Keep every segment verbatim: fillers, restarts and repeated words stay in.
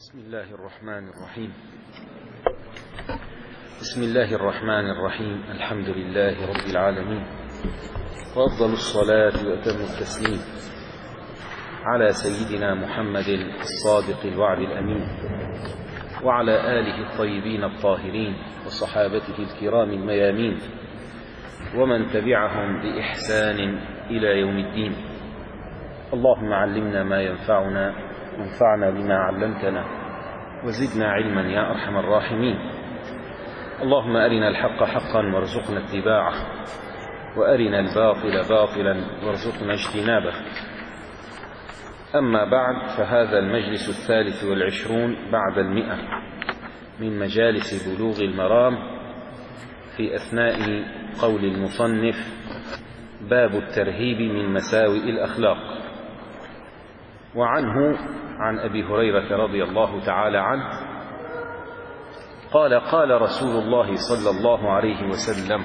بسم الله الرحمن الرحيم بسم الله الرحمن الرحيم الحمد لله رب العالمين، وأفضل الصلاة وأتم التسليم على سيدنا محمد الصادق الوعد الأمين، وعلى آله الطيبين الطاهرين وصحابته الكرام الميامين، ومن تبعهم بإحسان إلى يوم الدين. اللهم علمنا ما ينفعنا، وانفعنا بما علمتنا، وزدنا علما يا أرحم الراحمين. اللهم أرنا الحق حقا وارزقنا اتباعه، وأرنا الباطل باطلا وارزقنا اجتنابه. أما بعد، فهذا المجلس الثالث والعشرون بعد المئة من مجالس بلوغ المرام في أثناء قول المصنف: باب الترهيب من مساوئ الأخلاق. وعنه عن أبي هريرة رضي الله تعالى عنه قال: قال رسول الله صلى الله عليه وسلم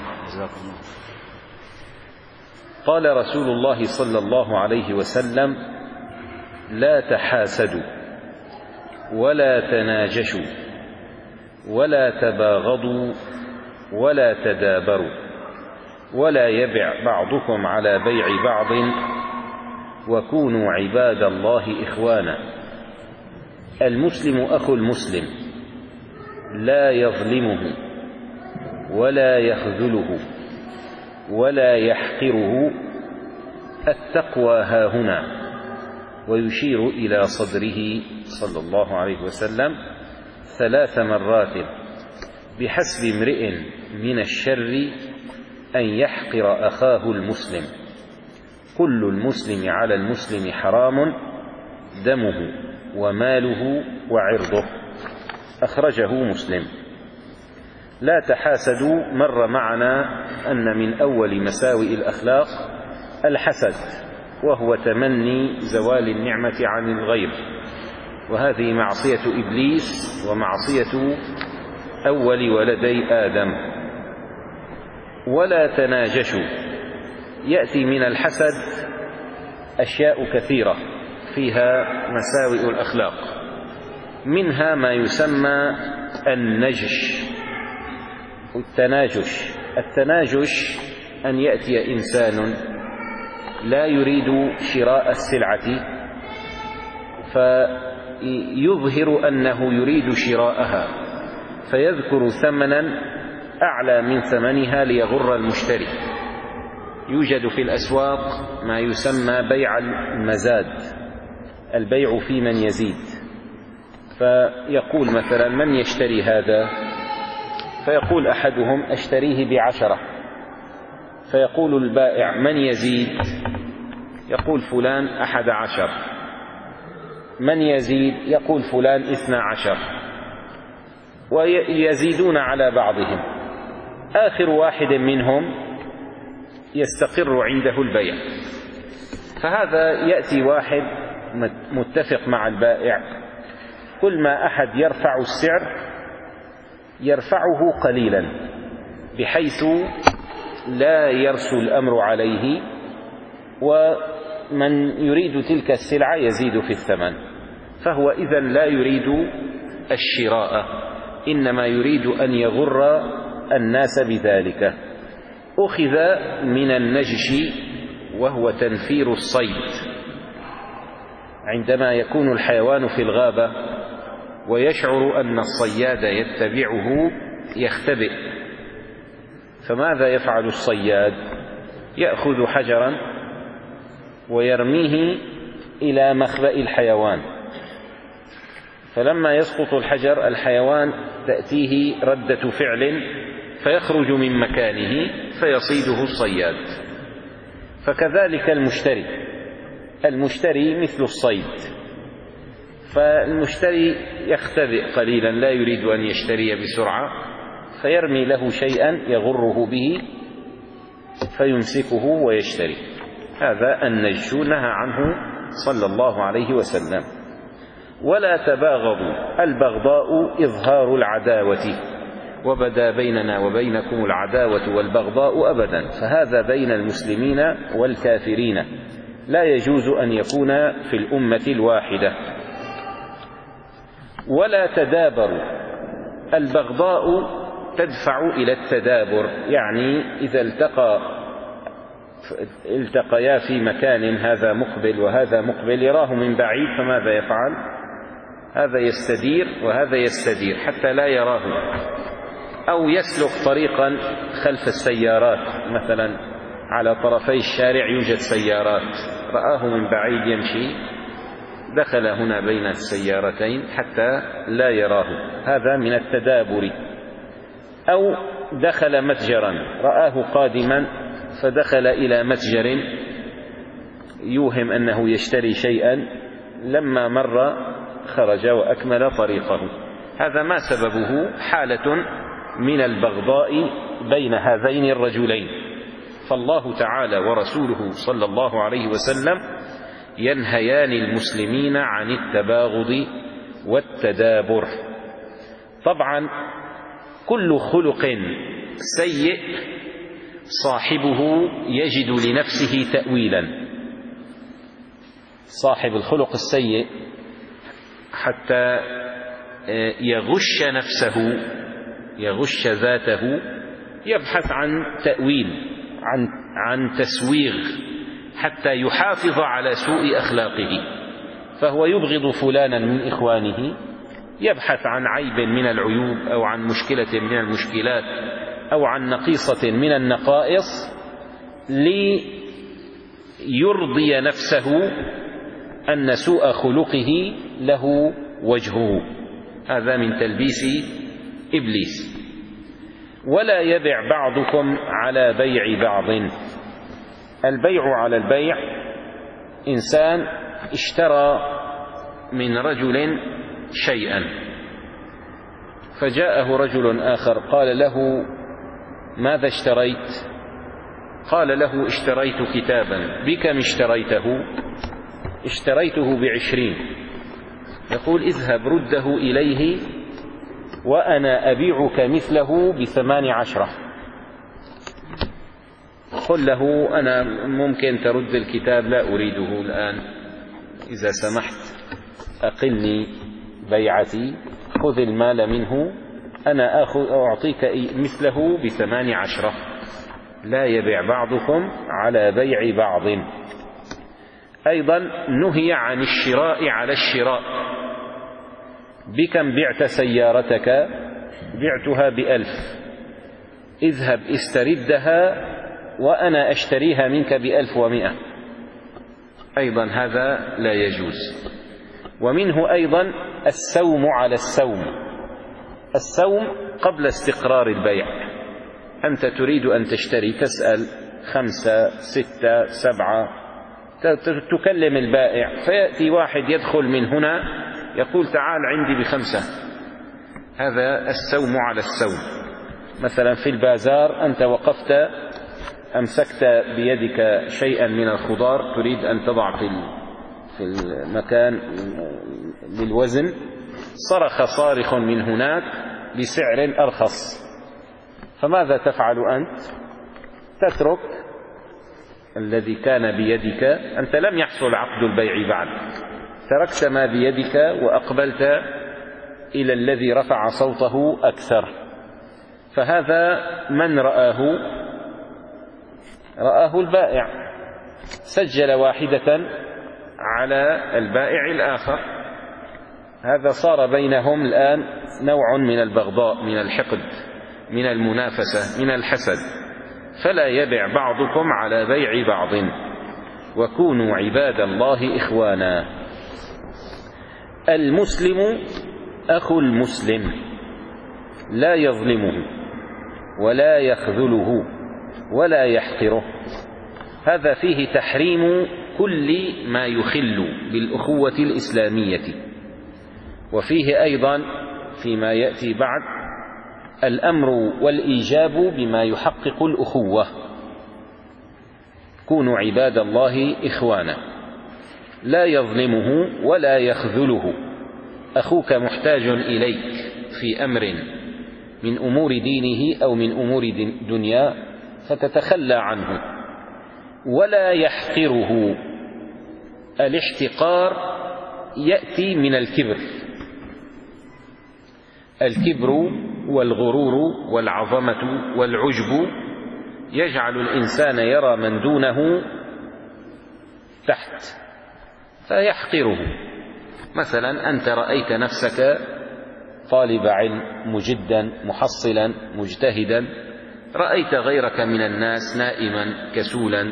قال رسول الله صلى الله عليه وسلم: لا تحاسدوا ولا تناجشوا ولا تباغضوا ولا تدابروا، ولا يبع بعضكم على بيع بعض، وكونوا عباد الله إخوانا. المسلم أخو المسلم، لا يظلمه ولا يخذله ولا يحقره. التقوى هاهنا، ويشير إلى صدره صلى الله عليه وسلم ثلاث مرات: بحسب امرئ من الشر أن يحقر أخاه المسلم، كل المسلم على المسلم حرام، دمه وماله وعرضه. أخرجه مسلم. لا تحاسدوا مر معنا أن من أول مساوئ الأخلاق الحسد، وهو تمني زوال النعمة عن الغير، وهذه معصية إبليس ومعصية أول ولدي آدم. ولا تناجشوا، يأتي من الحسد أشياء كثيرة فيها مساوئ الأخلاق، منها ما يسمى النجش والتناجش. التناجش أن يأتي إنسان لا يريد شراء السلعة فيظهر أنه يريد شراءها، فيذكر ثمنا أعلى من ثمنها ليغر المشتري. يوجد في الأسواق ما يسمى بيع المزاد، البيع في من يزيد. فيقول مثلا: من يشتري هذا؟ فيقول أحدهم: أشتريه بعشرة. فيقول البائع: من يزيد؟ يقول: فلان أحد عشر. من يزيد؟ يقول: فلان اثنى عشر. ويزيدون على بعضهم. آخر واحد منهم يستقر عنده البيع. فهذا يأتي واحد متفق مع البائع، كل ما أحد يرفع السعر يرفعه قليلا بحيث لا يرسو الأمر عليه، ومن يريد تلك السلعة يزيد في الثمن. فهو إذن لا يريد الشراء، إنما يريد أن يغر الناس بذلك. أخذ من النجش، وهو تنفير الصيد. عندما يكون الحيوان في الغابة ويشعر أن الصياد يتبعه يختبئ، فماذا يفعل الصياد؟ يأخذ حجرا ويرميه إلى مخبأ الحيوان، فلما يسقط الحجر الحيوان تأتيه ردة فعل فيخرج من مكانه فيصيده الصياد. فكذلك المشتري المشتري مثل الصيد، فالمشتري يختبئ قليلا، لا يريد أن يشتري بسرعة، فيرمي له شيئا يغره به فيمسكه ويشتري. هذا النجش نهى عنه صلى الله عليه وسلم. ولا تباغضوا، البغضاء إظهار العداوة، وبدا بيننا وبينكم العداوة والبغضاء أبدا، فهذا بين المسلمين والكافرين، لا يجوز أن يكون في الأمة الواحدة. ولا تدابروا. البغضاء تدفع إلى التدابر، يعني إذا التقى التقيا في مكان هذا مقبل وهذا مقبل يراه من بعيد، فماذا يفعل؟ هذا يستدير وهذا يستدير حتى لا يراه، أو يسلك طريقا خلف السيارات، مثلا على طرفي الشارع يوجد سيارات، رآه من بعيد يمشي، دخل هنا بين السيارتين حتى لا يراه، هذا من التدابر. أو دخل متجرا، رآه قادما فدخل إلى متجر يوهم أنه يشتري شيئا، لما مر خرج وأكمل طريقه. هذا ما سببه؟ حالة من البغضاء بين هذين الرجلين. فالله تعالى ورسوله صلى الله عليه وسلم ينهيان المسلمين عن التباغض والتدابر. طبعا كل خلق سيء صاحبه يجد لنفسه تأويلا. صاحب الخلق السيء حتى يغش نفسه يغش ذاته يبحث عن تأويل، عن عن تسويغ، حتى يحافظ على سوء أخلاقه. فهو يبغض فلانا من إخوانه، يبحث عن عيب من العيوب أو عن مشكلة من المشكلات أو عن نقيصة من النقائص ليرضي نفسه أن سوء خلقه له وجهه. هذا من تلبيس إبليس. ولا يبع بعضكم على بيع بعض. البيع على البيع، إنسان اشترى من رجل شيئا، فجاءه رجل آخر قال له: ماذا اشتريت؟ قال له: اشتريت كتابا. بكم اشتريته؟ اشتريته بعشرين. يقول: اذهب رده إليه وأنا أبيعك مثله بثمان عشرة. قل له: أنا ممكن ترد الكتاب، لا أريده الآن، إذا سمحت أقلني بيعتي، خذ المال منه، أنا أخذ أعطيك مثله بثمان عشرة. لا يبيع بعضكم على بيع بعض. أيضا نهي عن الشراء على الشراء. بكم بعت سيارتك؟ بعتها بألف. اذهب استردها وأنا أشتريها منك بألف ومئة. أيضا هذا لا يجوز. ومنه أيضا السوم على السوم. السوم قبل استقرار البيع، أنت تريد أن تشتري، تسأل خمسة ستة سبعة، تكلم البائع، فيأتي واحد يدخل من هنا يقول: تعال عندي بخمسة. هذا السوم على السوم. مثلا في البازار أنت وقفت، أمسكت بيدك شيئا من الخضار تريد أن تضع في في المكان للوزن، صرخ صارخ من هناك بسعر أرخص، فماذا تفعل أنت؟ تترك الذي كان بيدك، أنت لم يحصل عقد البيع بعد، تركت ما بيدك وأقبلت إلى الذي رفع صوته أكثر. فهذا من رآه؟ رآه البائع، سجل واحدة على البائع الآخر. هذا صار بينهم الآن نوع من البغضاء، من الحقد، من المنافسة، من الحسد. فلا يبع بعضكم على بيع بعض، وكونوا عباد الله إخوانا. المسلم أخو المسلم، لا يظلمه ولا يخذله ولا يحقره. هذا فيه تحريم كل ما يخل بالأخوة الإسلامية. وفيه أيضا فيما يأتي بعد الأمر والإيجاب بما يحقق الأخوة. كونوا عباد الله إخوانا، لا يظلمه ولا يخذله. أخوك محتاج إليك في أمر من أمور دينه أو من أمور دنيا فتتخلى عنه، ولا يحقره. الاحتقار يأتي من الكبر، الكبر والغرور والعظمة والعجب يجعل الإنسان يرى من دونه تحت فيحقره. مثلا أنت رأيت نفسك طالب علم مجدا محصلا مجتهدا، رأيت غيرك من الناس نائما كسولا،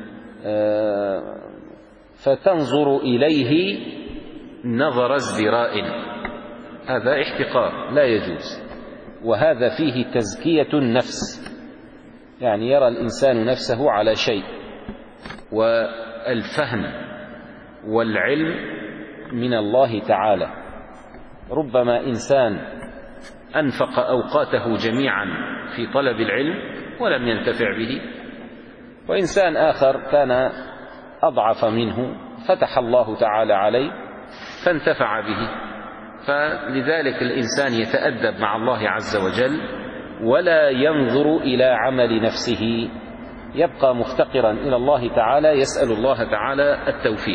فتنظر إليه نظر ازدراء، هذا احتقار لا يجوز، وهذا فيه تزكية النفس، يعني يرى الإنسان نفسه على شيء. والفهم والعلم من الله تعالى، ربما إنسان أنفق أوقاته جميعا في طلب العلم ولم ينتفع به، وإنسان آخر كان أضعف منه فتح الله تعالى عليه فانتفع به. فلذلك الإنسان يتأدب مع الله عز وجل ولا ينظر إلى عمل نفسه، يبقى مفتقرا إلى الله تعالى، يسأل الله تعالى التوفيق.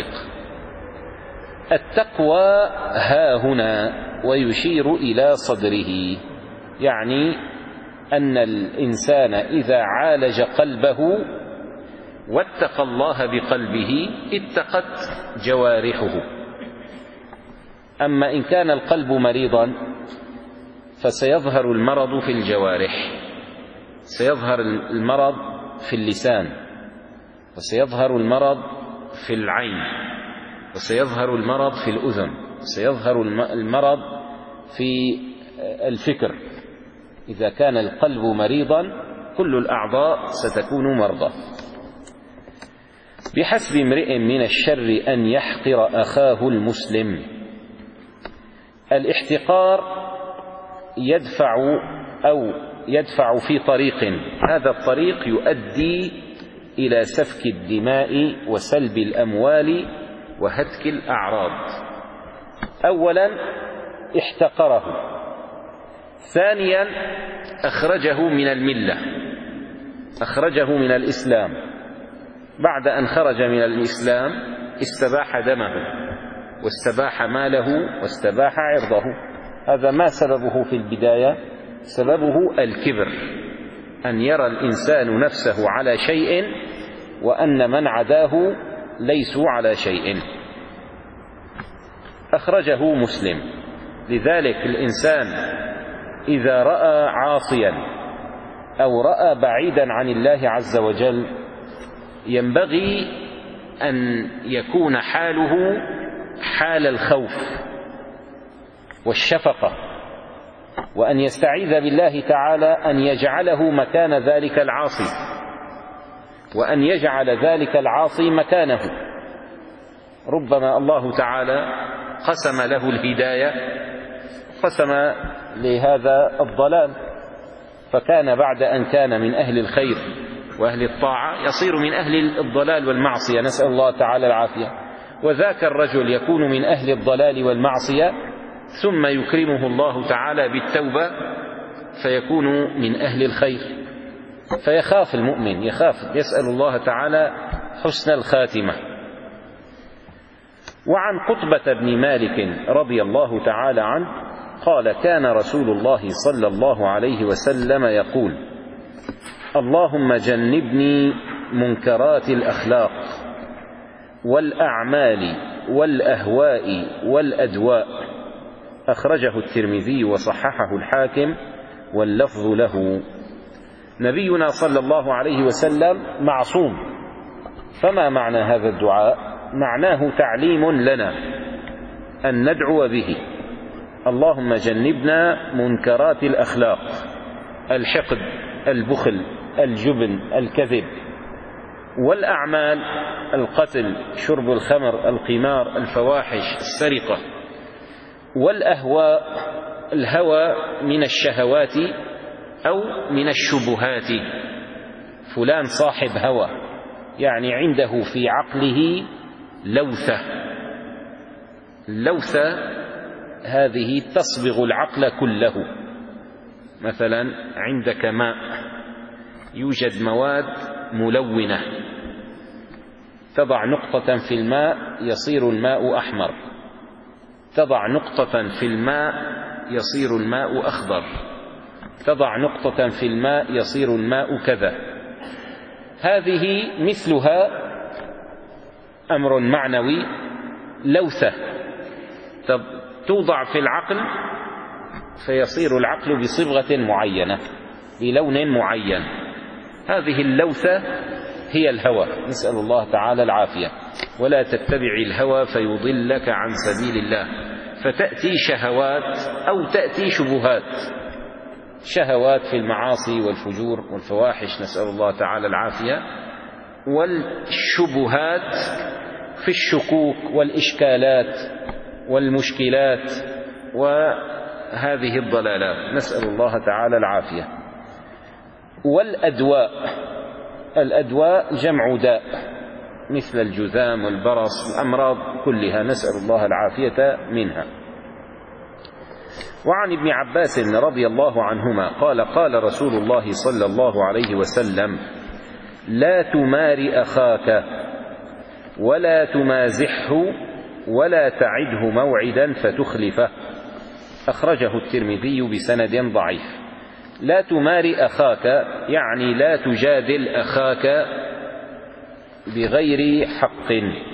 التقوى ها هنا ويشير إلى صدره، يعني أن الإنسان إذا عالج قلبه واتقى الله بقلبه اتقت جوارحه. أما إن كان القلب مريضا فسيظهر المرض في الجوارح، سيظهر المرض في اللسان، وسيظهر المرض في العين، وسيظهر المرض في الأذن، وسيظهر المرض في الفكر. إذا كان القلب مريضا كل الأعضاء ستكون مرضى. بحسب امرئ من الشر أن يحقر أخاه المسلم. الاحتقار يدفع أو يدفع في طريق، هذا الطريق يؤدي إلى سفك الدماء وسلب الأموال وهتك الأعراض. أولا احتقره، ثانيا أخرجه من الملة، أخرجه من الإسلام. بعد أن خرج من الإسلام استباح دمه واستباح ماله واستباح عرضه. هذا ما سببه في البداية؟ سببه الكبر، أن يرى الإنسان نفسه على شيء وأن من عداه ليسوا على شيء. أخرجه مسلم. لذلك الإنسان إذا رأى عاصيا أو رأى بعيدا عن الله عز وجل ينبغي أن يكون حاله حال الخوف والشفقة، وأن يستعيذ بالله تعالى أن يجعله مكان ذلك العاصي، وأن يجعل ذلك العاصي مكانه. ربما الله تعالى قسم له الهداية، قسم لهذا الضلال، فكان بعد أن كان من أهل الخير وأهل الطاعة يصير من أهل الضلال والمعصية، نسأل الله تعالى العافية. وذاك الرجل يكون من أهل الضلال والمعصية ثم يكرمه الله تعالى بالتوبة فيكون من أهل الخير، فيخاف المؤمن، يخاف، يسأل الله تعالى حسن الخاتمة. وعن قطبة بن مالك رضي الله تعالى عنه قال: كان رسول الله صلى الله عليه وسلم يقول: اللهم جنبني منكرات الأخلاق والأعمال والأهواء والأدواء. أخرجه الترمذي وصححه الحاكم واللفظ له. نبينا صلى الله عليه وسلم معصوم، فما معنى هذا الدعاء؟ معناه تعليم لنا أن ندعو به: اللهم جنبنا منكرات الأخلاق، الحقد، البخل، الجبن، الكذب، والأعمال، القتل، شرب الخمر، القمار، الفواحش، السرقة، والأهواء، الهوى من الشهوات أو من الشبهات. فلان صاحب هوى، يعني عنده في عقله لوثة، اللوثة هذه تصبغ العقل كله. مثلا عندك ماء، يوجد مواد ملونة، تضع نقطة في الماء يصير الماء أحمر، تضع نقطة في الماء يصير الماء أخضر، تضع نقطة في الماء يصير الماء كذا. هذه مثلها أمر معنوي، لوثة توضع في العقل فيصير العقل بصبغة معينة بلون معين. هذه اللوثة هي الهوى، نسأل الله تعالى العافية. ولا تتبع الهوى فيضلك عن سبيل الله، فتأتي شهوات أو تأتي شبهات، شهوات في المعاصي والفجور والفواحش، نسأل الله تعالى العافية، والشبهات في الشكوك والإشكالات والمشكلات وهذه الضلالات، نسأل الله تعالى العافية. والأدواء، الأدواء جمع داء مثل الجذام والبرص، الأمراض كلها نسأل الله العافية منها. وعن ابن عباس رضي الله عنهما قال قال رسول الله صلى الله عليه وسلم: لا تمار أخاك ولا تمازحه ولا تعده موعدا فتخلفه، أخرجه الترمذي بسند ضعيف. لا تمار أخاك يعني لا تجادل أخاك بغير حق.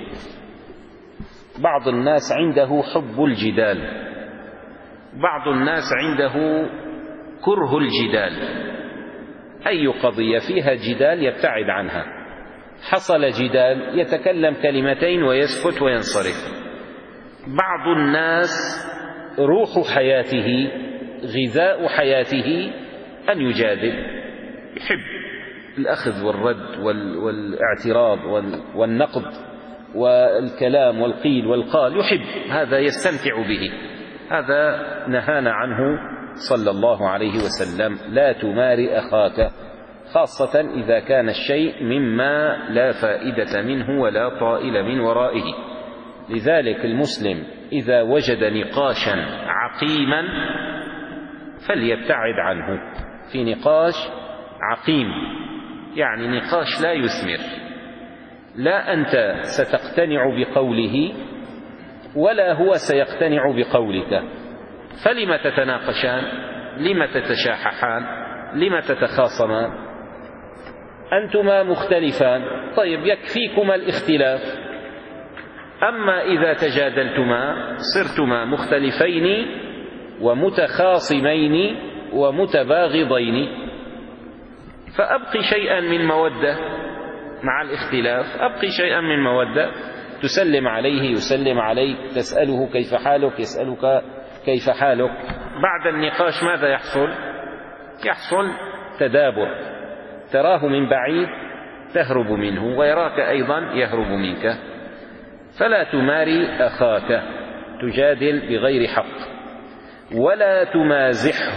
بعض الناس عنده حب الجدال، بعض الناس عنده كره الجدال، أي قضية فيها جدال يبتعد عنها. حصل جدال يتكلم كلمتين ويسكت وينصرف. بعض الناس روح حياته غذاء حياته أن يجادل، يحب الأخذ والرد والاعتراض والنقد والكلام والقيل والقال، يحب هذا، يستمتع به. هذا نهانا عنه صلى الله عليه وسلم: لا تمار أخاك، خاصة إذا كان الشيء مما لا فائدة منه ولا طائل من ورائه. لذلك المسلم إذا وجد نقاشا عقيما فليبتعد عنه. في نقاش عقيم يعني نقاش لا يثمر، لا أنت ستقتنع بقوله ولا هو سيقتنع بقولك، فلم تتناقشان؟ لم تتشاححان؟ لم تتخاصمان؟ أنتما مختلفان، طيب يكفيكما الاختلاف. أما إذا تجادلتما صرتما مختلفين ومتخاصمين ومتباغضين، فأبقي شيئا من مودة مع الاختلاف، أبقي شيئا من مودة، تسلم عليه يسلم عليك، تسأله كيف حالك يسألك كيف حالك. بعد النقاش ماذا يحصل؟ يحصل تدابر، تراه من بعيد تهرب منه ويراك أيضا يهرب منك. فلا تماري أخاك، تجادل بغير حق. ولا تمازحه،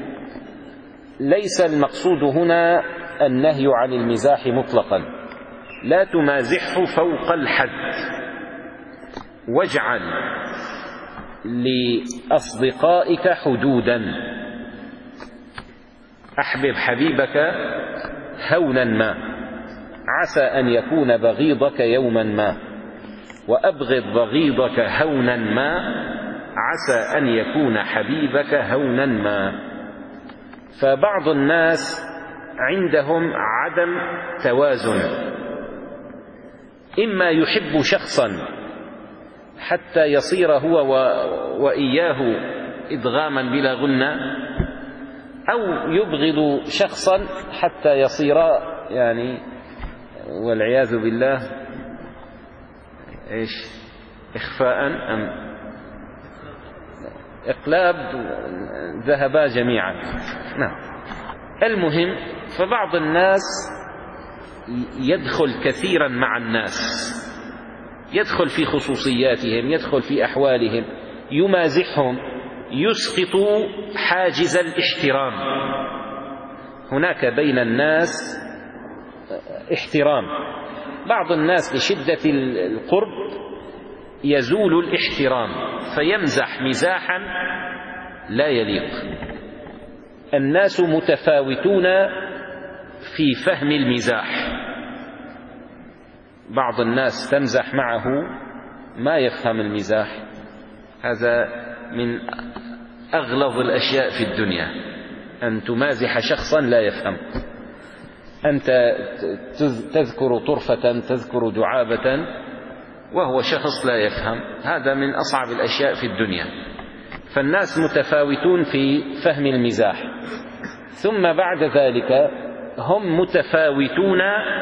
ليس المقصود هنا النهي عن المزاح مطلقا، لا تمازحه فوق الحد. واجعل لأصدقائك حدودا، أحبب حبيبك هونا ما، عسى أن يكون بغيضك يوما ما، وأبغض بغيضك هونا ما، عسى أن يكون حبيبك هونا ما. فبعض الناس عندهم عدم توازن، إما يحب شخصا حتى يصير هو وإياه إدغاما بلا غنى، أو يبغض شخصا حتى يصير يعني والعياذ بالله إيش إخفاء أم إقلاب، ذهبا جميعا. نعم. المهم، فبعض الناس يدخل كثيرا مع الناس، يدخل في خصوصياتهم، يدخل في أحوالهم، يمازحهم، يسقط حاجز الاحترام. هناك بين الناس احترام، بعض الناس لشدة القرب يزول الاحترام فيمزح مزاحا لا يليق. الناس متفاوتون في فهم المزاح، بعض الناس تمزح معه ما يفهم المزاح، هذا من أغلظ الأشياء في الدنيا أن تمازح شخصا لا يفهم. أنت تذكر طرفة، تذكر دعابة، وهو شخص لا يفهم. هذا من أصعب الأشياء في الدنيا. فالناس متفاوتون في فهم المزاح، ثم بعد ذلك هم متفاوتون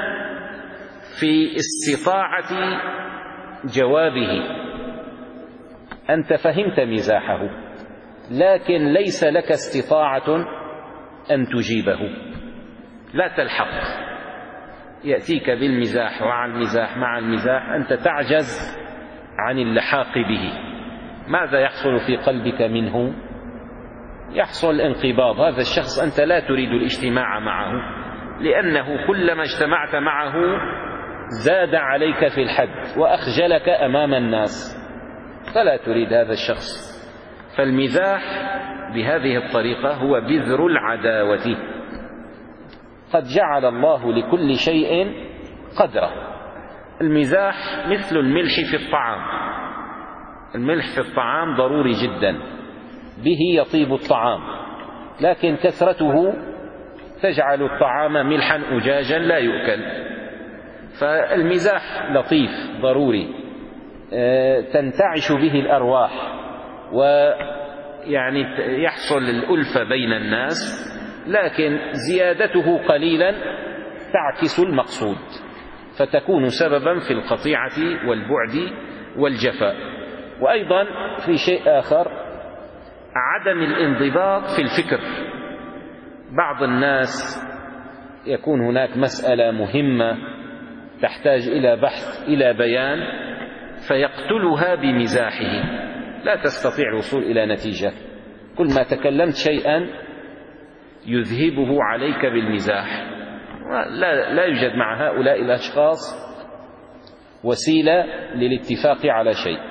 في استطاعة جوابه. أنت فهمت مزاحه، لكن ليس لك استطاعة أن تجيبه، لا تلحق. يأتيك بالمزاح ومع المزاح مع المزاح، أنت تعجز عن اللحاق به. ماذا يحصل في قلبك منه؟ يحصل انقباض. هذا الشخص أنت لا تريد الاجتماع معه، لأنه كلما اجتمعت معه زاد عليك في الحد وأخجلك أمام الناس، فلا تريد هذا الشخص. فالمزاح بهذه الطريقة هو بذر العداوة. قد جعل الله لكل شيء قدره. المزاح مثل الملح في الطعام. الملح في الطعام ضروري جدا، به يطيب الطعام، لكن كثرته تجعل الطعام ملحا أجاجا لا يؤكل. فالمزاح لطيف ضروري، تنتعش به الأرواح، ويعني يحصل الألفة بين الناس، لكن زيادته قليلا تعكس المقصود، فتكون سببا في القطيعة والبعد والجفاء. وأيضا في شيء آخر، عدم الانضباط في الفكر. بعض الناس يكون هناك مسألة مهمة تحتاج إلى بحث إلى بيان، فيقتلها بمزاحه، لا تستطيع الوصول إلى نتيجة. كل ما تكلمت شيئا يذهبه عليك بالمزاح. لا, لا يوجد مع هؤلاء الأشخاص وسيلة للاتفاق على شيء.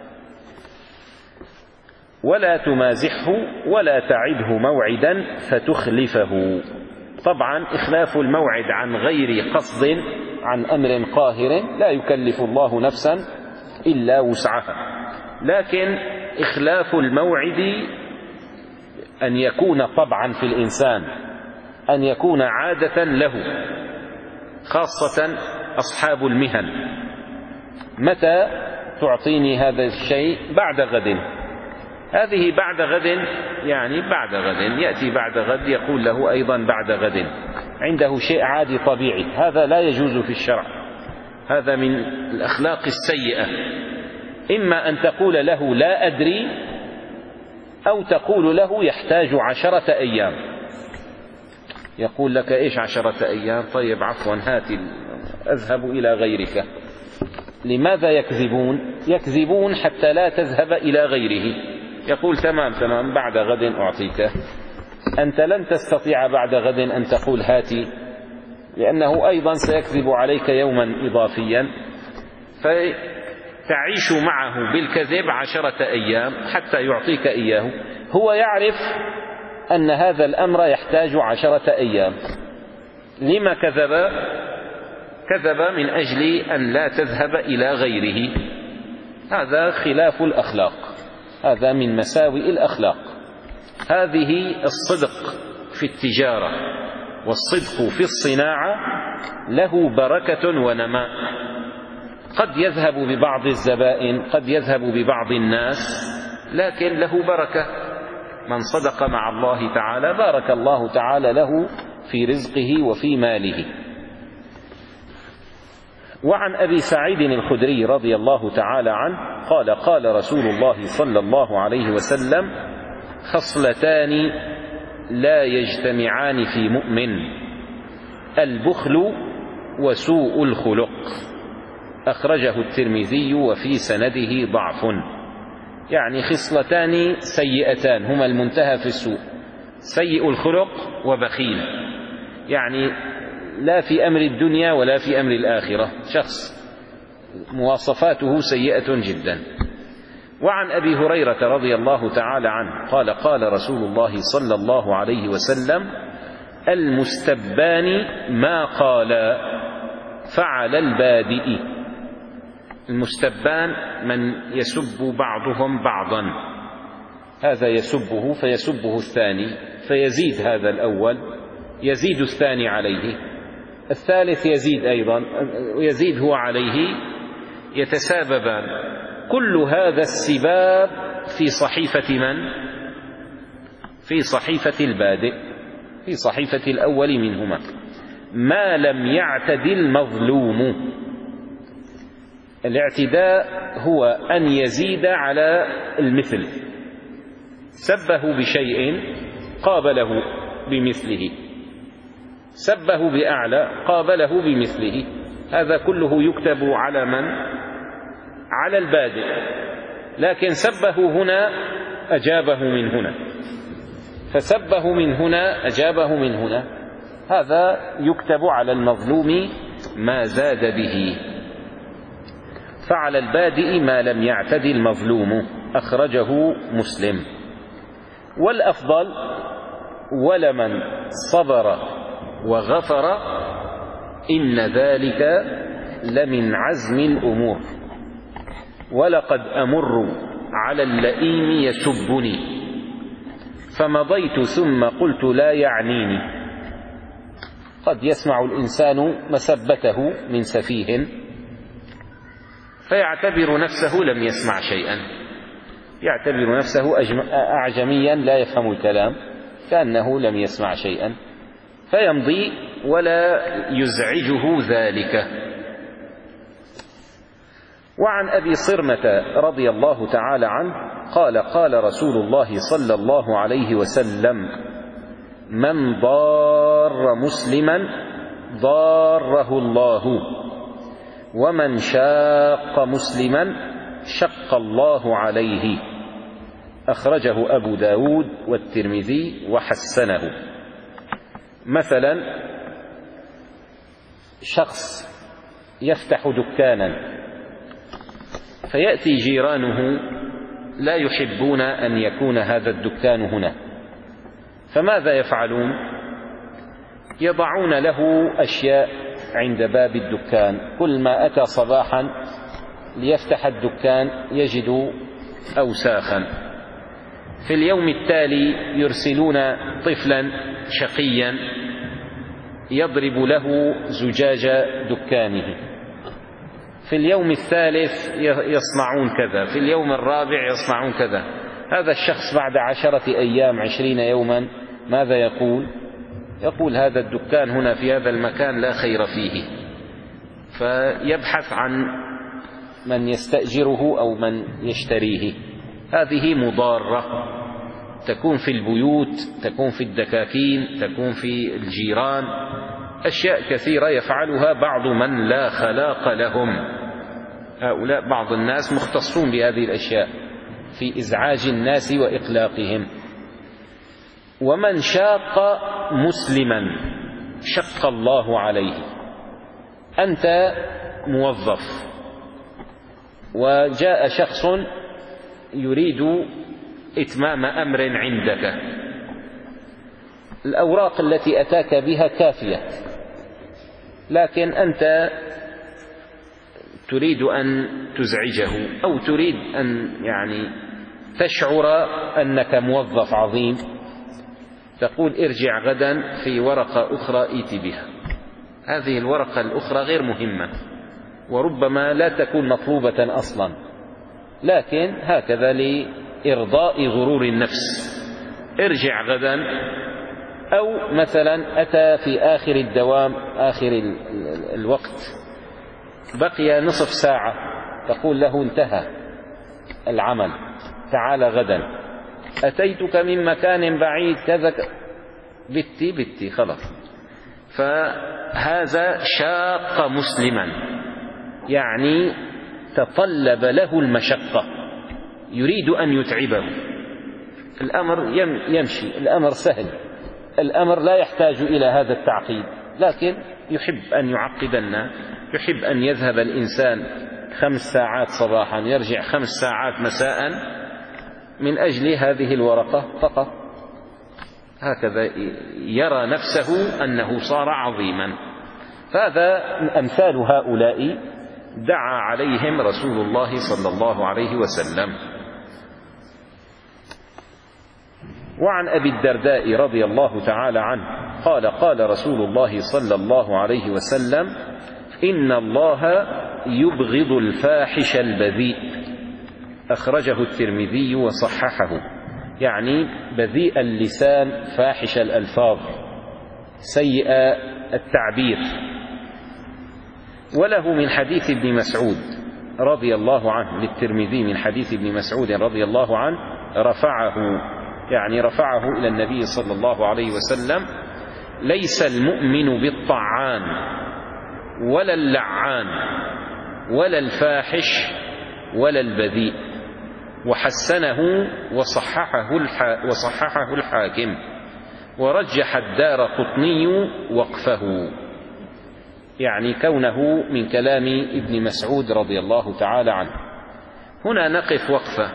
ولا تمازحه ولا تعده موعدا فتخلفه. طبعا إخلاف الموعد عن غير قصد، عن أمر قاهر، لا يكلف الله نفسا إلا وسعها، لكن إخلاف الموعد أن يكون طبعا في الإنسان، أن يكون عادة له، خاصة أصحاب المهن. متى تعطيني هذا الشيء؟ بعد غد. هذه بعد غد، يعني بعد غد، يأتي بعد غد يقول له أيضا بعد غد، عنده شيء عادي طبيعي. هذا لا يجوز في الشرع، هذا من الأخلاق السيئة. إما أن تقول له لا أدري، أو تقول له يحتاج عشرة أيام. يقول لك إيش عشرة أيام؟ طيب عفوا هاتي أذهب إلى غيرك. لماذا يكذبون؟ يكذبون حتى لا تذهب إلى غيره. يقول تمام تمام بعد غد أعطيك. أنت لن تستطيع بعد غد أن تقول هاتي، لأنه أيضا سيكذب عليك يوما إضافيا، فتعيش معه بالكذب عشرة أيام حتى يعطيك إياه. هو يعرف أن هذا الأمر يحتاج عشرة أيام. لما كذب؟ كذب من أجل أن لا تذهب إلى غيره. هذا خلاف الأخلاق، هذا من مساوئ الأخلاق. هذه الصدق في التجارة والصدق في الصناعة له بركة ونماء. قد يذهب ببعض الزبائن، قد يذهب ببعض الناس، لكن له بركة. من صدق مع الله تعالى بارك الله تعالى له في رزقه وفي ماله. وعن أبي سعيد الخدري رضي الله تعالى عنه قال قال رسول الله صلى الله عليه وسلم: خصلتان لا يجتمعان في مؤمن: البخل وسوء الخلق. أخرجه الترمذي وفي سنده ضعف. يعني خصلتان سيئتان هما المنتهى في السوء: سيء الخلق وبخيل. يعني لا في أمر الدنيا ولا في أمر الآخرة، شخص مواصفاته سيئة جدا. وعن أبي هريرة رضي الله تعالى عنه قال قال رسول الله صلى الله عليه وسلم: المستبان ما قال فعل البادئ. المستبان من يسب بعضهم بعضا، هذا يسبه فيسبه الثاني، فيزيد هذا الأول، يزيد الثاني عليه، الثالث يزيد أيضا، ويزيد هو عليه، يتساببان. كل هذا السباب في صحيفة من؟ في صحيفة البادئ، في صحيفة الأول منهما، ما لم يعتد المظلوم. الاعتداء هو أن يزيد على المثل، سبه بشيء قابله بمثله، سبه بأعلى قابله بمثله، هذا كله يكتب على من؟ على البادئ، لكن سبه هنا أجابه من هنا، فسبه من هنا أجابه من هنا، هذا يكتب على المظلوم ما زاد به. فعلى البادئ ما لم يعتد المظلوم، أخرجه مسلم. والأفضل ولمن صبر وغفر إن ذلك لمن عزم الأمور. ولقد أمر على اللئيم يسبني فمضيت ثم قلت لا يعنيني. قد يسمع الإنسان مسبته من سفيه فيعتبر نفسه لم يسمع شيئا، يعتبر نفسه أعجميا لا يفهم الكلام كأنه لم يسمع شيئا، فيمضي ولا يزعجه ذلك. وعن أبي صرمة رضي الله تعالى عنه قال قال رسول الله صلى الله عليه وسلم من ضار مسلما ضاره الله ومن شاق مسلما شق الله عليه. أخرجه أبو داود والترمذي وحسنه. مثلا شخص يفتح دكانا فيأتي جيرانه لا يحبون أن يكون هذا الدكان هنا، فماذا يفعلون؟ يضعون له أشياء عند باب الدكان، كل ما أتى صباحا ليفتح الدكان يجد أوساخا. في اليوم التالي يرسلون طفلا شقيا يضرب له زجاج دكانه، في اليوم الثالث يصنعون كذا، في اليوم الرابع يصنعون كذا. هذا الشخص بعد عشرة أيام عشرين يوما ماذا يقول؟ يقول هذا الدكان هنا في هذا المكان لا خير فيه، فيبحث عن من يستأجره أو من يشتريه. هذه مضارة تكون في البيوت، تكون في الدكاكين، تكون في الجيران، أشياء كثيرة يفعلها بعض من لا خلاق لهم. هؤلاء بعض الناس مختصون بهذه الأشياء في إزعاج الناس وإقلاقهم. ومن شاق مسلما شق الله عليه. أنت موظف وجاء شخص يريد إتمام أمر عندك، الأوراق التي أتاك بها كافية، لكن أنت تريد أن تزعجه أو تريد أن يعني تشعر أنك موظف عظيم، تقول ارجع غدا في ورقة أخرى ائت بها. هذه الورقة الأخرى غير مهمة وربما لا تكون مطلوبة أصلا، لكن هكذا لإرضاء غرور النفس ارجع غدا. أو مثلا أتى في آخر الدوام آخر الوقت بقي نصف ساعة، تقول له انتهى العمل تعال غدا. أتيتك من مكان بعيد كذا بتي بتي خلاص. فهذا شاق مسلما، يعني تطلب له المشقة، يريد أن يتعبه. الأمر يمشي، الأمر سهل، الأمر لا يحتاج إلى هذا التعقيد، لكن يحب أن يعقد الناس، يحب أن يذهب الإنسان خمس ساعات صباحا يرجع خمس ساعات مساء من أجل هذه الورقة فقط. هكذا يرى نفسه أنه صار عظيما. فهذا أمثال هؤلاء دعا عليهم رسول الله صلى الله عليه وسلم. وعن أبي الدرداء رضي الله تعالى عنه قال قال رسول الله صلى الله عليه وسلم إن الله يبغض الفاحش البذيء، أخرجه الترمذي وصححه. يعني بذيء اللسان، فاحش الألفاظ، سيء التعبير. وله من حديث ابن مسعود رضي الله عنه، للترمذي من حديث ابن مسعود رضي الله عنه رفعه، يعني رفعه إلى النبي صلى الله عليه وسلم: ليس المؤمن بالطعان ولا اللعان ولا الفاحش ولا البذيء. وحسنه وصححه وصححه الحاكم، ورجح الدارقطني وقفه، يعني كونه من كلام ابن مسعود رضي الله تعالى عنه. هنا نقف وقفة.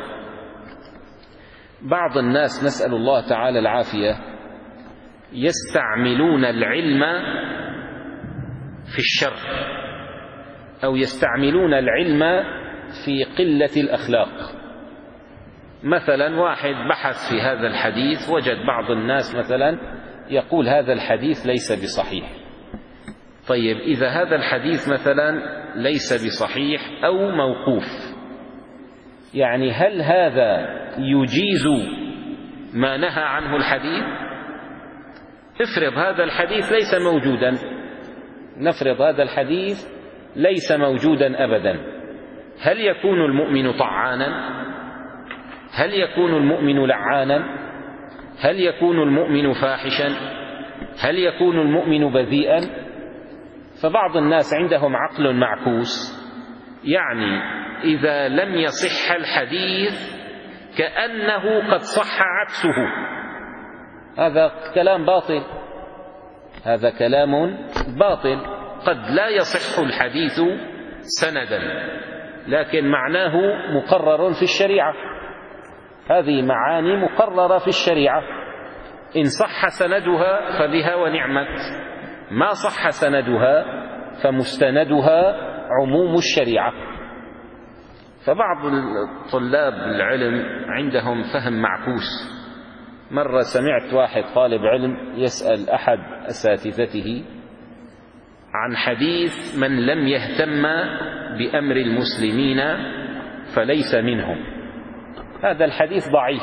بعض الناس، نسأل الله تعالى العافية، يستعملون العلم في الشر، أو يستعملون العلم في قلة الأخلاق. مثلا واحد بحث في هذا الحديث، وجد بعض الناس مثلا يقول هذا الحديث ليس بصحيح. طيب، إذا هذا الحديث مثلا ليس بصحيح أو موقوف، يعني هل هذا يجيز ما نهى عنه الحديث؟ افرض هذا الحديث ليس موجودا، نفرض هذا الحديث ليس موجودا أبدا، هل يكون المؤمن طعانا؟ هل يكون المؤمن لعانا؟ هل يكون المؤمن فاحشا؟ هل يكون المؤمن بذيئا؟ فبعض الناس عندهم عقل معكوس، يعني إذا لم يصح الحديث كأنه قد صح عكسه. هذا كلام باطل، هذا كلام باطل. قد لا يصح الحديث سندا، لكن معناه مقرر في الشريعة. هذه معاني مقررة في الشريعة، إن صح سندها فبها ونعمت، ما صح سندها فمستندها عموم الشريعة. فبعض طلاب العلم عندهم فهم معكوس. مرة سمعت واحد طالب علم يسأل أحد أساتذته عن حديث: من لم يهتم بأمر المسلمين فليس منهم. هذا الحديث ضعيف.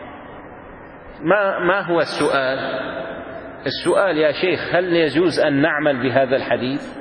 ما ما هو السؤال؟ السؤال يا شيخ: هل يجوز أن نعمل بهذا الحديث؟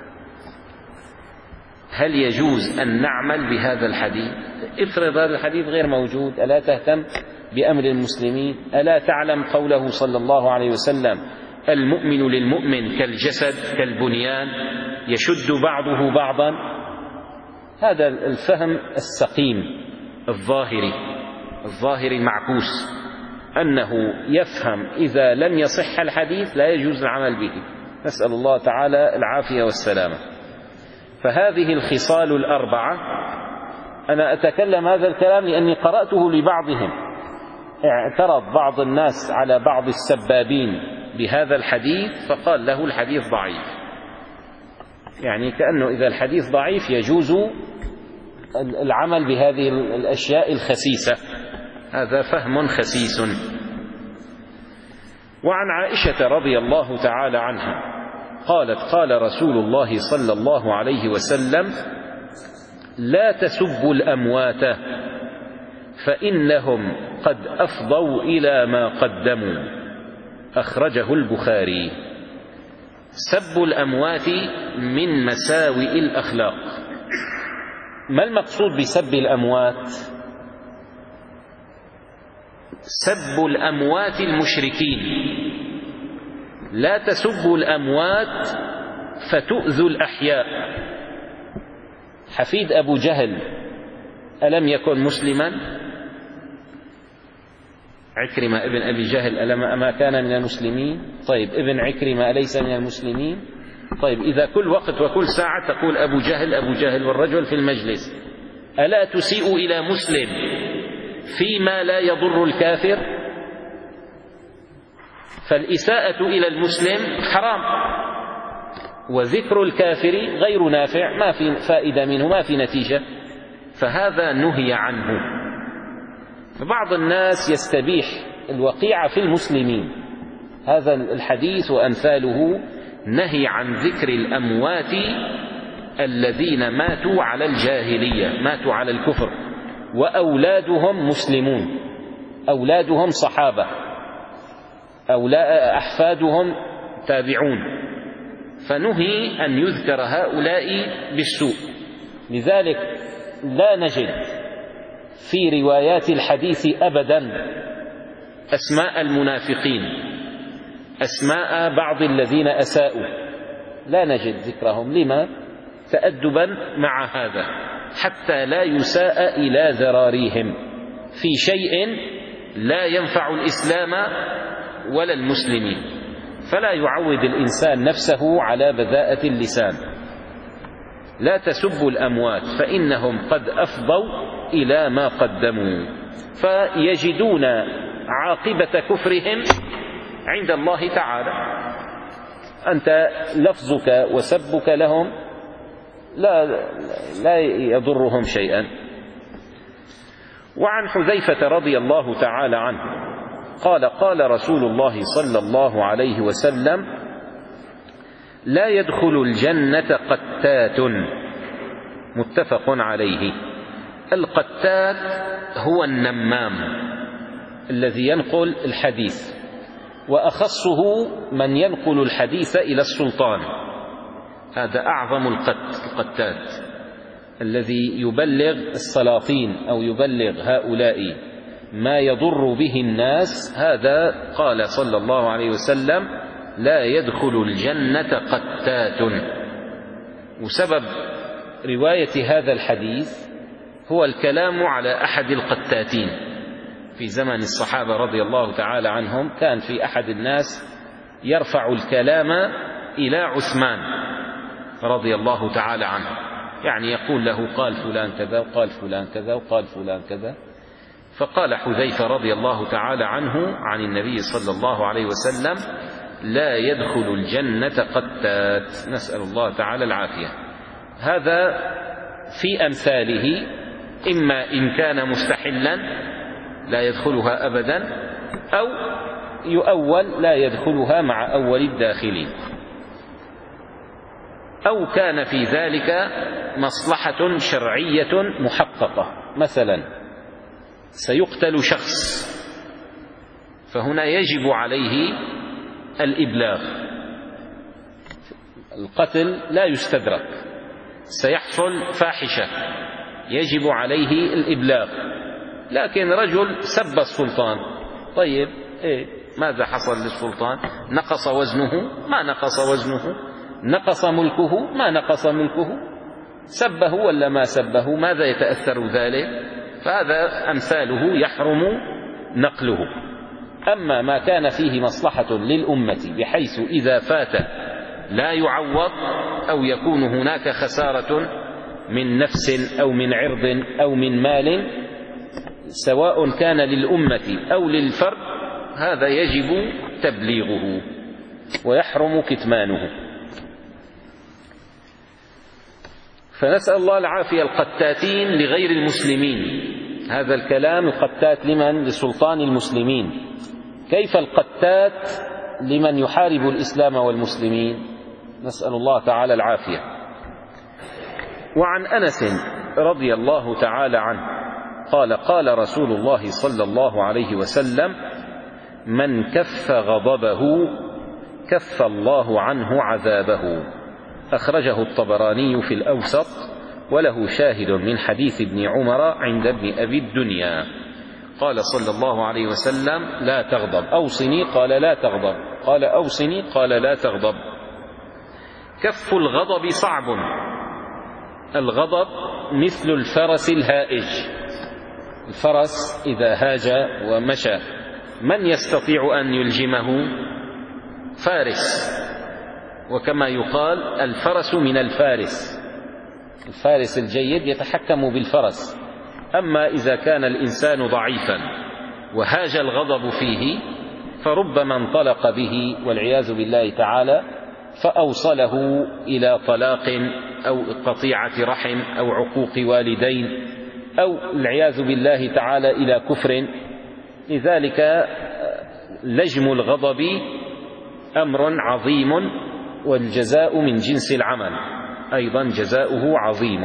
هل يجوز أن نعمل بهذا الحديث؟ افرض هذا الحديث غير موجود، ألا تهتم بأمر المسلمين؟ ألا تعلم قوله صلى الله عليه وسلم: المؤمن للمؤمن كالجسد كالبنيان يشد بعضه بعضا؟ هذا الفهم السقيم الظاهري الظاهري المعكوس، أنه يفهم إذا لم يصح الحديث لا يجوز العمل به. نسأل الله تعالى العافية والسلامة. فهذه الخصال الأربعة، أنا أتكلم هذا الكلام لأني قرأته لبعضهم. اعترض بعض الناس على بعض السبابين بهذا الحديث فقال له الحديث ضعيف، يعني كأنه إذا الحديث ضعيف يجوز العمل بهذه الأشياء الخسيسة. هذا فهم خسيس. وعن عائشة رضي الله تعالى عنها قالت: قال رسول الله صلى الله عليه وسلم: لا تسبوا الأموات فإنهم قد أفضوا إلى ما قدموا، أخرجه البخاري. سب الأموات من مساوئ الأخلاق. ما المقصود بسب الأموات؟ سب الأموات المشركين. لا تسبوا الأموات فتؤذوا الأحياء. حفيد أبو جهل ألم يكن مسلما؟ عكرمة ابن أبي جهل ألم أما كان من المسلمين؟ طيب ابن عكرمة أليس من المسلمين؟ طيب إذا كل وقت وكل ساعة تقول أبو جهل أبو جهل والرجل في المجلس، ألا تسيء إلى مسلم فيما لا يضر الكافر؟ فالإساءة إلى المسلم حرام، وذكر الكافر غير نافع، ما في فائدة منه، ما في نتيجة، فهذا نهي عنه. فبعض الناس يستبيح الوقيعة في المسلمين. هذا الحديث وأمثاله نهي عن ذكر الأموات الذين ماتوا على الجاهلية، ماتوا على الكفر، وأولادهم مسلمون، أولادهم صحابة، أولاد أحفادهم تابعون، فنهي أن يذكر هؤلاء بالسوء. لذلك لا نجد في روايات الحديث أبدا أسماء المنافقين، أسماء بعض الذين أساءوا، لا نجد ذكرهم. لما؟ تأدبا مع هذا، حتى لا يساء إلى ذراريهم في شيء لا ينفع الإسلام ولا المسلمين، فلا يعود الإنسان نفسه على بذاءة اللسان. لا تسبوا الأموات فإنهم قد أفضوا إلى ما قدموا، فيجدون عاقبة كفرهم عند الله تعالى. أنت لفظك وسبك لهم لا, لا يضرهم شيئا. وعن حذيفة رضي الله تعالى عنه قال قال رسول الله صلى الله عليه وسلم: لا يدخل الجنة قتات. متفق عليه. القتات هو النمام الذي ينقل الحديث، وأخصه من ينقل الحديث إلى السلطان، هذا أعظم القتات، الذي يبلغ السلاطين أو يبلغ هؤلاء ما يضر به الناس. هذا قال صلى الله عليه وسلم: لا يدخل الجنة قتات. وسبب رواية هذا الحديث هو الكلام على أحد القتاتين في زمن الصحابة رضي الله تعالى عنهم. كان في أحد الناس يرفع الكلام إلى عثمان رضي الله تعالى عنه، يعني يقول له: قال فلان كذا وقال فلان كذا وقال فلان كذا. فقال حذيفة رضي الله تعالى عنه عن النبي صلى الله عليه وسلم: لا يدخل الجنة قتات. نسأل الله تعالى العافية. هذا في أمثاله، إما إن كان مستحلا لا يدخلها أبدا، أو يؤول لا يدخلها مع أول الداخلين، أو كان في ذلك مصلحة شرعية محققة. مثلا سيقتل شخص، فهنا يجب عليه الإبلاغ، القتل لا يستدرك، سيحصل فاحشة يجب عليه الإبلاغ. لكن رجل سب السلطان، طيب إيه ماذا حصل للسلطان؟ نقص وزنه؟ ما نقص وزنه. نقص ملكه؟ ما نقص ملكه. سبه ولا ما سبه؟ ماذا يتأثر ذلك؟ فهذا أمثاله يحرم نقله. أما ما كان فيه مصلحة للأمة بحيث إذا فات لا يعوض، أو يكون هناك خسارة من نفس أو من عرض أو من مال، سواء كان للأمة أو للفرد، هذا يجب تبليغه ويحرم كتمانه. فنسأل الله العافية. القتاتين لغير المسلمين، هذا الكلام القتات لمن؟ لسلطان المسلمين. كيف القتات لمن يحارب الإسلام والمسلمين؟ نسأل الله تعالى العافية. وعن أنس رضي الله تعالى عنه قال قال رسول الله صلى الله عليه وسلم: من كف غضبه كف الله عنه عذابه. أخرجه الطبراني في الأوسط، وله شاهد من حديث ابن عمر عند ابن أبي الدنيا. قال صلى الله عليه وسلم: لا تغضب. أوصني، قال لا تغضب. قال أوصني، قال لا تغضب. كف الغضب صعب. الغضب مثل الفرس الهائج. الفرس إذا هاج ومشى من يستطيع أن يلجمه؟ فارس. وكما يقال الفرس من الفارس، الفارس الجيد يتحكم بالفرس. أما إذا كان الإنسان ضعيفا وهاج الغضب فيه فربما انطلق به والعياذ بالله تعالى، فأوصله إلى طلاق أو قطيعة رحم أو عقوق والدين أو العياذ بالله تعالى إلى كفر. لذلك لجم الغضب أمر عظيم، والجزاء من جنس العمل أيضا جزاؤه عظيم.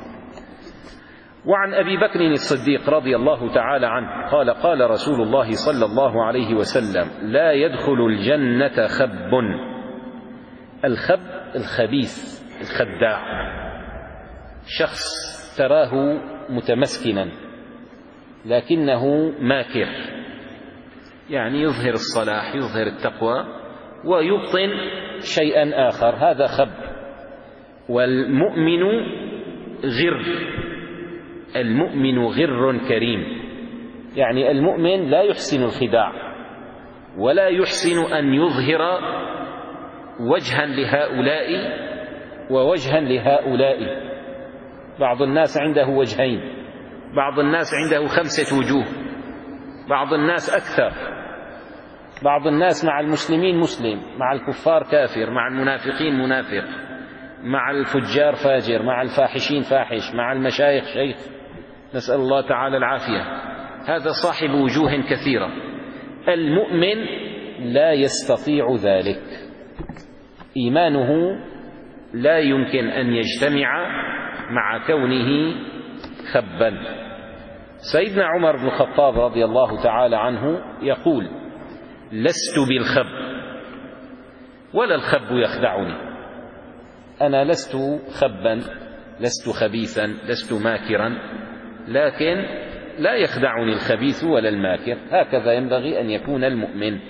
وعن أبي بكر الصديق رضي الله تعالى عنه قال قال رسول الله صلى الله عليه وسلم: لا يدخل الجنة خب. الخب الخبيث الخداع، شخص تراه متمسكنا لكنه ماكر، يعني يظهر الصلاح يظهر التقوى ويبطن شيئا آخر، هذا خب. والمؤمن غر، المؤمن غر كريم، يعني المؤمن لا يحسن الخداع ولا يحسن أن يظهر وجها لهؤلاء ووجها لهؤلاء. بعض الناس عنده وجهين، بعض الناس عنده خمسة وجوه، بعض الناس أكثر، بعض الناس مع المسلمين مسلم، مع الكفار كافر، مع المنافقين منافق، مع الفجار فاجر، مع الفاحشين فاحش، مع المشايخ شيخ، نسأل الله تعالى العافية. هذا صاحب وجوه كثيرة. المؤمن لا يستطيع ذلك، إيمانه لا يمكن أن يجتمع مع كونه خبا. سيدنا عمر بن الخطاب رضي الله تعالى عنه يقول: لست بالخب ولا الخب يخدعني. أنا لست خبا، لست خبيثا، لست ماكرا، لكن لا يخدعني الخبيث ولا الماكر. هكذا ينبغي أن يكون المؤمن.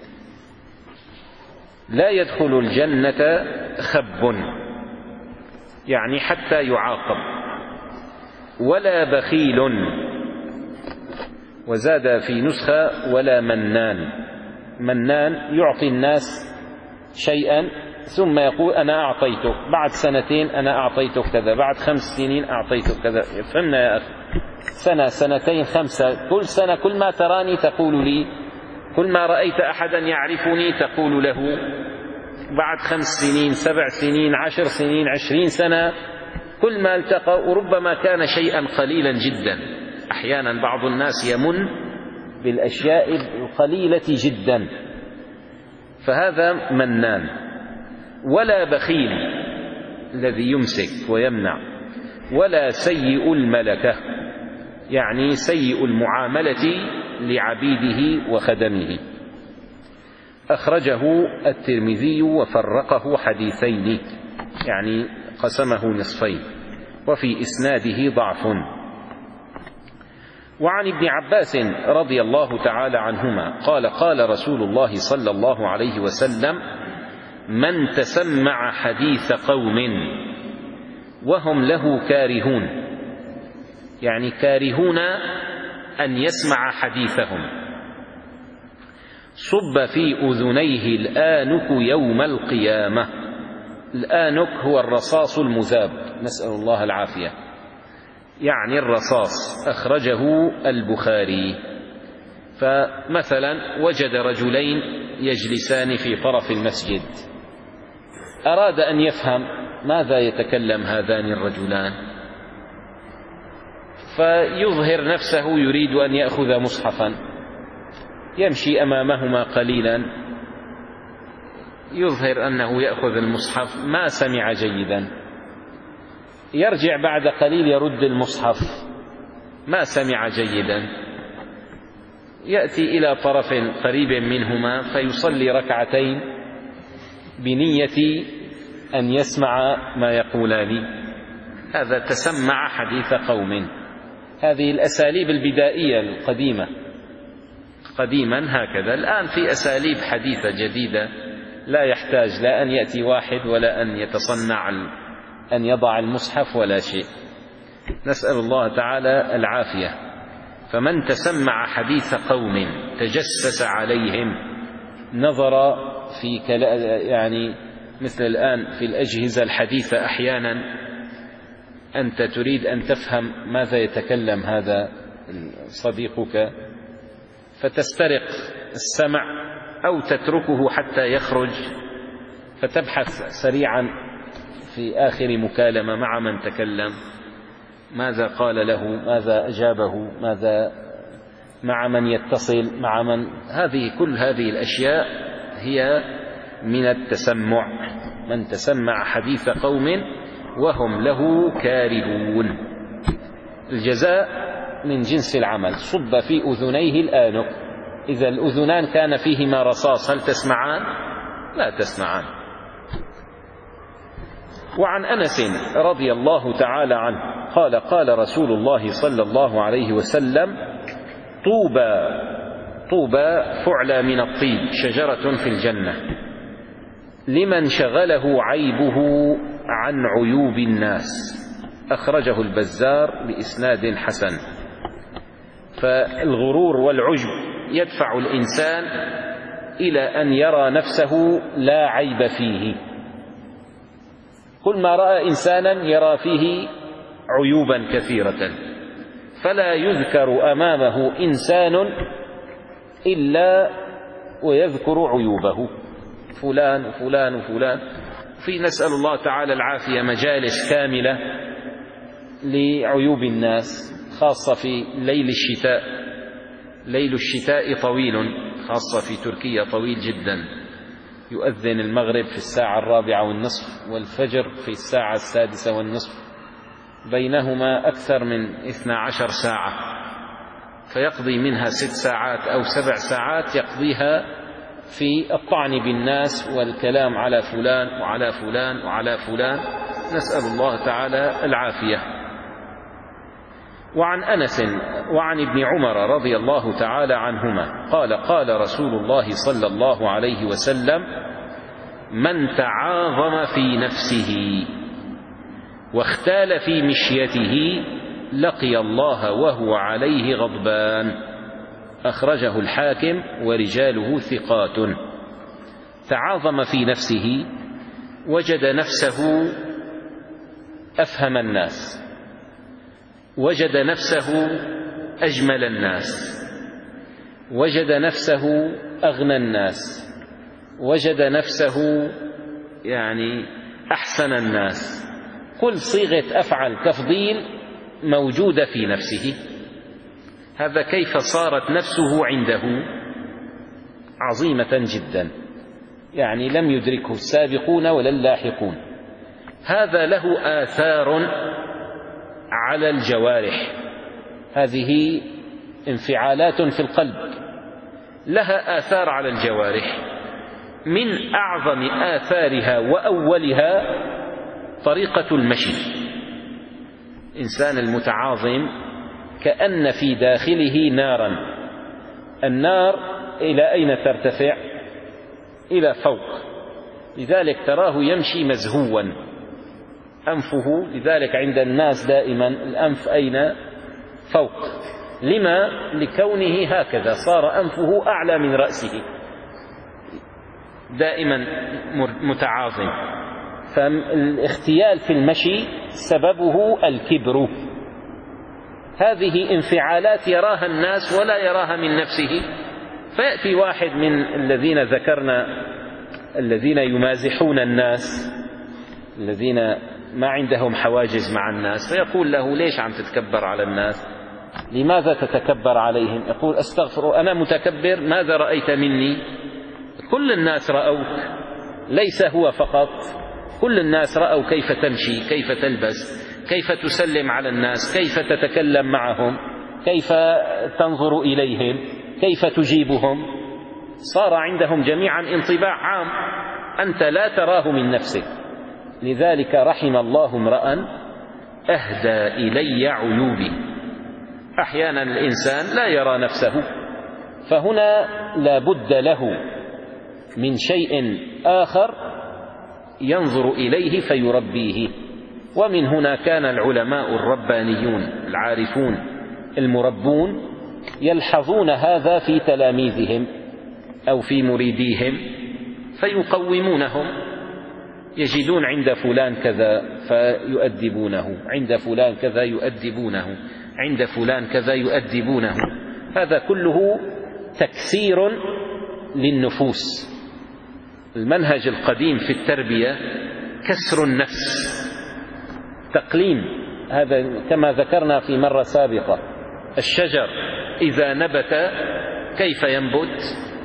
لا يدخل الجنة خب، يعني حتى يعاقب، ولا بخيل، وزاد في نسخة ولا منان. منان يعطي الناس شيئا ثم يقول أنا أعطيتك، بعد سنتين أنا أعطيتك كذا، بعد خمس سنين أعطيتك كذا. فهمنا يا أخي؟ سنة سنتين خمسة، كل سنة كل ما تراني تقول لي، كل ما رأيت أحدا يعرفني تقول له. بعد خمس سنين سبع سنين عشر سنين عشرين سنة، كل ما التقى وربما كان شيئا قليلا جدا. أحيانا بعض الناس يمن بالأشياء القليلة جدا، فهذا منان. ولا بخيل الذي يمسك ويمنع، ولا سيء الملكة، يعني سيء المعاملة لعبيده وخدمه. أخرجه الترمذي وفرقه حديثين، يعني قسمه نصفين، وفي إسناده ضعف. وعن ابن عباس رضي الله تعالى عنهما قال قال رسول الله صلى الله عليه وسلم: من تسمع حديث قوم وهم له كارهون، يعني كارهون أن يسمع حديثهم، صب في أذنيه الآنك يوم القيامة. الآنك هو الرصاص المذاب، نسأل الله العافية، يعني الرصاص. أخرجه البخاري. فمثلا وجد رجلين يجلسان في طرف المسجد، أراد أن يفهم ماذا يتكلم هذان الرجلان، فيظهر نفسه يريد أن يأخذ مصحفا، يمشي أمامهما قليلا، يظهر أنه يأخذ المصحف، ما سمع جيدا، يرجع بعد قليل يرد المصحف، ما سمع جيدا، يأتي إلى طرف قريب منهما فيصلي ركعتين بنية أن يسمع ما يقولان. هذا تسمع حديث قوم. هذه الأساليب البدائية القديمة، قديما هكذا. الآن في أساليب حديثة جديدة لا يحتاج لا أن يأتي واحد ولا أن يتصنع أن يضع المصحف ولا شيء، نسأل الله تعالى العافية. فمن تسمع حديث قوم تجسس عليهم، نظر في كلا يعني مثل الآن في الأجهزة الحديثة أحيانا أنت تريد أن تفهم ماذا يتكلم هذا صديقك، فتسترق السمع أو تتركه حتى يخرج، فتبحث سريعا في آخر مكالمة مع من تكلم ماذا قال له، ماذا أجابه، ماذا مع من يتصل، مع من، هذه كل هذه الأشياء هي من التسمع. من تسمع حديث قوم وهم له كارهون. الجزاء من جنس العمل. صب في أذنيه الآنق، إذا الأذنان كان فيهما رصاص هل تسمعان؟ لا تسمعان. وعن أنس رضي الله تعالى عنه قال قال رسول الله صلى الله عليه وسلم: طوبى طوبى فعلى من الطيب، شجرة في الجنة، لمن شغله عيبه عن عيوب الناس. أخرجه البزار بإسناد حسن. فالغرور والعجب يدفع الإنسان إلى أن يرى نفسه لا عيب فيه. كل ما رأى إنسانا يرى فيه عيوبا كثيرة، فلا يذكر أمامه إنسان إلا ويذكر عيوبه، فلان وفلان وفلان. في نسأل الله تعالى العافية مجالس كاملة لعيوب الناس، خاصة في ليل الشتاء. ليل الشتاء طويل، خاصة في تركيا طويل جدا. يؤذن المغرب في الساعة الرابعة والنصف، والفجر في الساعة السادسة والنصف، بينهما أكثر من اثنى عشر ساعة، فيقضي منها ست ساعات أو سبع ساعات يقضيها في الطعن بالناس والكلام على فلان وعلى فلان وعلى فلان، نسأل الله تعالى العافية. وعن أنس وعن ابن عمر رضي الله تعالى عنهما قال قال رسول الله صلى الله عليه وسلم: من تعاظم في نفسه واختال في مشيته لقي الله وهو عليه غضبان. أخرجه الحاكم ورجاله ثقات. تعاظم في نفسه، وجد نفسه أفهم الناس، وجد نفسه أجمل الناس، وجد نفسه أغنى الناس، وجد نفسه يعني أحسن الناس. كل صيغة أفعل تفضيل موجودة في نفسه. هذا كيف صارت نفسه عنده عظيمة جدا، يعني لم يدركه السابقون ولا اللاحقون. هذا له آثار على الجوارح، هذه انفعالات في القلب لها آثار على الجوارح. من أعظم آثارها وأولها طريقة المشي. الإنسان المتعاظم كأن في داخله نارا. النار إلى أين ترتفع؟ إلى فوق، لذلك تراه يمشي مزهوا أنفه. لذلك عند الناس دائما الأنف أين؟ فوق. لما؟ لكونه هكذا صار أنفه أعلى من رأسه، دائما متعاظم. فالاختيال في المشي سببه الكبر. هذه انفعالات يراها الناس ولا يراها من نفسه. فيأتي واحد من الذين ذكرنا، الذين يمازحون الناس، الذين ما عندهم حواجز مع الناس، فيقول له: ليش عم تتكبر على الناس؟ لماذا تتكبر عليهم؟ يقول: أستغفر، أنا متكبر؟ ماذا رأيت مني؟ كل الناس رأوك، ليس هو فقط، كل الناس رأوا كيف تمشي، كيف تلبس، كيف تسلم على الناس، كيف تتكلم معهم، كيف تنظر إليهم، كيف تجيبهم. صار عندهم جميعا انطباع عام أنت لا تراه من نفسك. لذلك رحم الله امرأ أهدى إلي عيوبي. أحيانا الإنسان لا يرى نفسه، فهنا لا بد له من شيء آخر ينظر إليه فيربيه. ومن هنا كان العلماء الربانيون العارفون المربون يلحظون هذا في تلاميذهم أو في مريديهم فيقومونهم. يجدون عند فلان كذا فيؤدبونه، عند فلان كذا يؤدبونه، عند فلان كذا يؤدبونه. هذا كله تكسير للنفوس. المنهج القديم في التربية كسر النفس، تقليم. هذا كما ذكرنا في مرة سابقة، الشجر إذا نبت كيف ينبت؟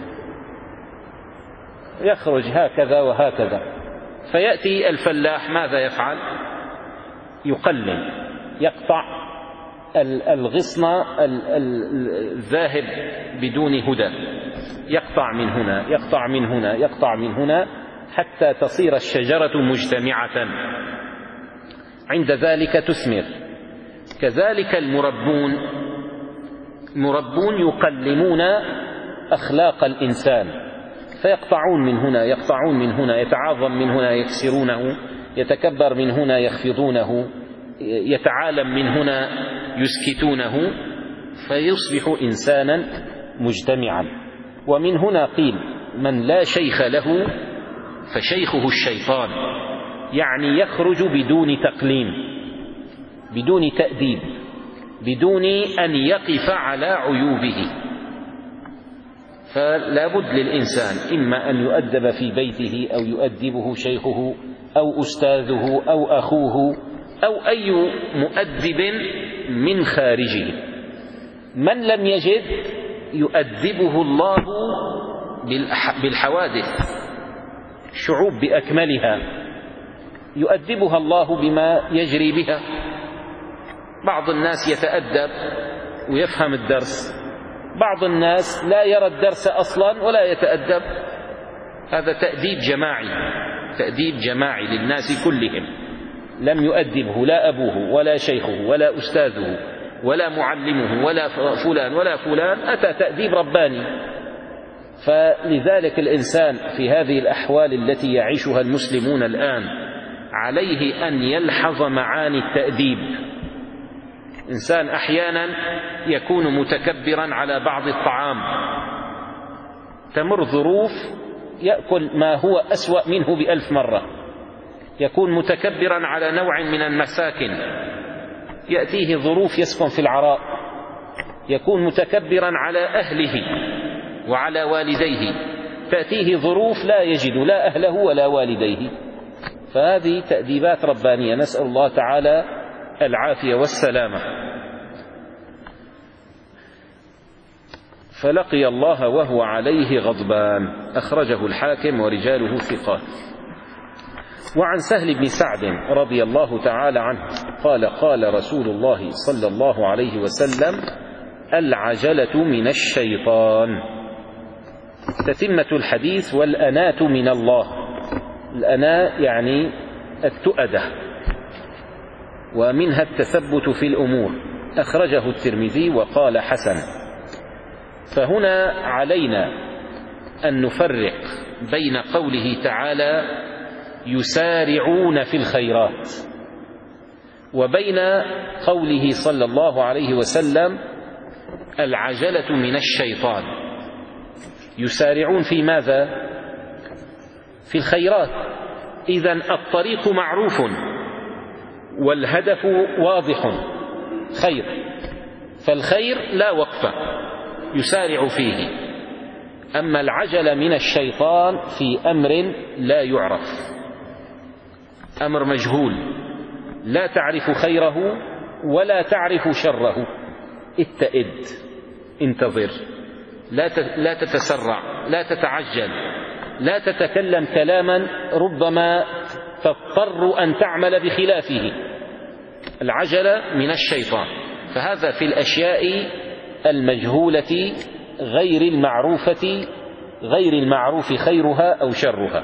يخرج هكذا وهكذا. فيأتي الفلاح ماذا يفعل؟ يقلل، يقطع الغصن الذاهب بدون هدى، يقطع من هنا يقطع من هنا يقطع من هنا حتى تصير الشجرة مجتمعة، عند ذلك تثمر. كذلك المربون المربون يقلمون أخلاق الإنسان، فيقطعون من هنا يقطعون من هنا، يتعاظم من هنا يكسرونه، يتكبر من هنا يخفضونه، يتعالم من هنا يسكتونه، فيصبح إنسانا مجتمعا. ومن هنا قيل من لا شيخ له فشيخه الشيطان، يعني يخرج بدون تقليم، بدون تأديب، بدون أن يقف على عيوبه. فلا بد للإنسان إما أن يؤدب في بيته أو يؤدبه شيخه أو أستاذه أو أخوه أو أي مؤدب من خارجه. من لم يجد يؤدبه الله بالحوادث، الشعوب بأكملها يؤدبها الله بما يجري بها. بعض الناس يتأدب ويفهم الدرس، بعض الناس لا يرى الدرس أصلا ولا يتأدب. هذا تأديب جماعي، تأديب جماعي للناس كلهم. لم يؤدبه لا أبوه ولا شيخه ولا أستاذه ولا معلمه ولا فلان ولا فلان، أتى تأديب رباني. فلذلك الإنسان في هذه الأحوال التي يعيشها المسلمون الآن عليه أن يلحظ معاني التأديب. إنسان أحيانا يكون متكبرا على بعض الطعام، تمر ظروف يأكل ما هو أسوأ منه بألف مرة، يكون متكبرا على نوع من المساكن، يأتيه ظروف يسكن في العراء، يكون متكبرا على أهله وعلى والديه، تأتيه ظروف لا يجد لا أهله ولا والديه. فهذه تأديبات ربانية، نسأل الله تعالى العافية والسلامة. فلقي الله وهو عليه غضبان، أخرجه الحاكم ورجاله ثقات. وعن سهل بن سعد رضي الله تعالى عنه قال قال رسول الله صلى الله عليه وسلم: العجلة من الشيطان. تتمة الحديث: والأناة من الله. الأناة يعني التؤدة، ومنها التثبت في الأمور. أخرجه الترمذي وقال حسن. فهنا علينا أن نفرق بين قوله تعالى: يسارعون في الخيرات، وبين قوله صلى الله عليه وسلم: العجلة من الشيطان. يسارعون في ماذا؟ في الخيرات. إذن الطريق معروف والهدف واضح، خير، فالخير لا وقف يسارع فيه. أما العجلة من الشيطان في أمر لا يعرف، أمر مجهول، لا تعرف خيره ولا تعرف شره. اتئد، انتظر، لا لا تتسرع، لا تتعجل، لا تتكلم كلاما ربما تضطر أن تعمل بخلافه. العجلة من الشيطان. فهذا في الأشياء المجهولة غير المعروفة، غير المعروف خيرها أو شرها.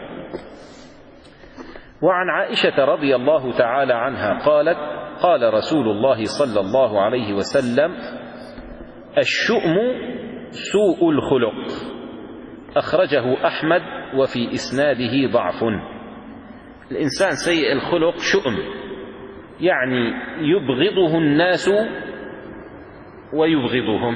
وعن عائشة رضي الله تعالى عنها قالت: قال رسول الله صلى الله عليه وسلم: الشؤم سوء الخلق. أخرجه أحمد وفي إسناده ضعف. الإنسان سيء الخلق شؤم، يعني يبغضه الناس ويبغضهم.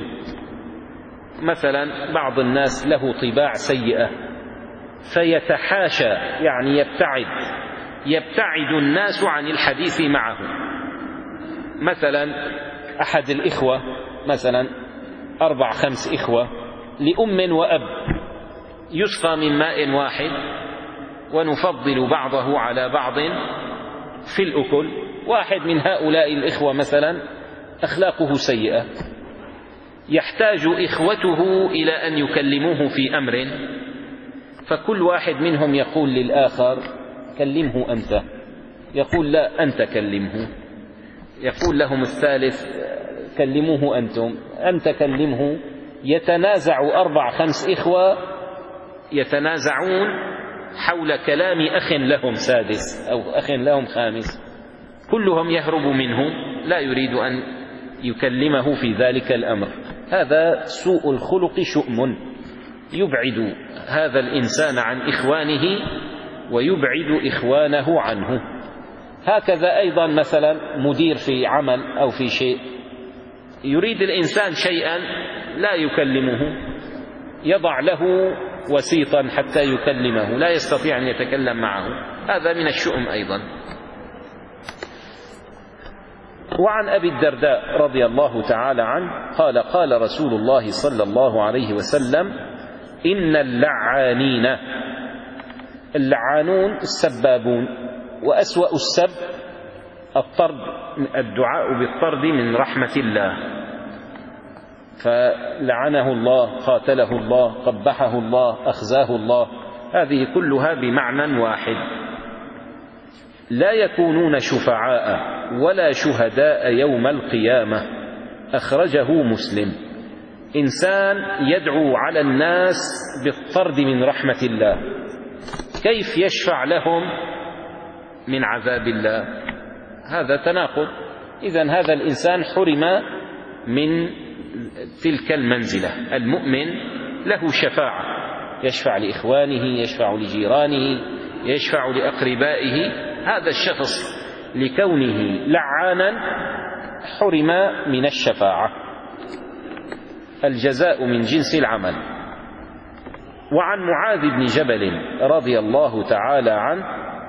مثلا بعض الناس له طباع سيئة فيتحاشى، يعني يبتعد يبتعد الناس عن الحديث معه. مثلا أحد الإخوة، مثلا أربع خمس إخوة لأم وأب، يسقى من ماء واحد ونفضل بعضه على بعض في الأكل. واحد من هؤلاء الإخوة مثلا أخلاقه سيئة، يحتاج إخوته إلى أن يكلموه في أمر، فكل واحد منهم يقول للآخر كلمه أنت، يقول لا أنت كلمه، يقول لهم الثالث كلموه أنتم، أنت كلمه. يتنازع أربع خمس إخوة يتنازعون حول كلام أخ لهم سادس أو أخ لهم خامس، كلهم يهرب منه، لا يريد أن يكلمه في ذلك الأمر. هذا سوء الخلق شؤم يبعد هذا الإنسان عن إخوانه ويبعد إخوانه عنه. هكذا أيضا مثلا مدير في عمل أو في شيء، يريد الإنسان شيئا لا يكلمه، يضع له وسيطا حتى يكلمه، لا يستطيع أن يتكلم معه، هذا من الشؤم أيضا. وعن أبي الدرداء رضي الله تعالى عنه قال قال رسول الله صلى الله عليه وسلم إن اللعانين، اللعانون السبابون، وأسوأ السب الطرد، الدعاء بالطرد من رحمة الله، فلعنه الله، قاتله الله، قبحه الله، أخزاه الله، هذه كلها بمعنى واحد. لا يكونون شفعاء ولا شهداء يوم القيامة، أخرجه مسلم. إنسان يدعو على الناس بالطرد من رحمة الله، كيف يشفع لهم من عذاب الله؟ هذا تناقض. إذن هذا الإنسان حرم من تلك المنزلة. المؤمن له شفاعة، يشفع لإخوانه، يشفع لجيرانه، يشفع لأقربائه. هذا الشخص لكونه لعانا حرم من الشفاعة، الجزاء من جنس العمل. وعن معاذ بن جبل رضي الله تعالى عنه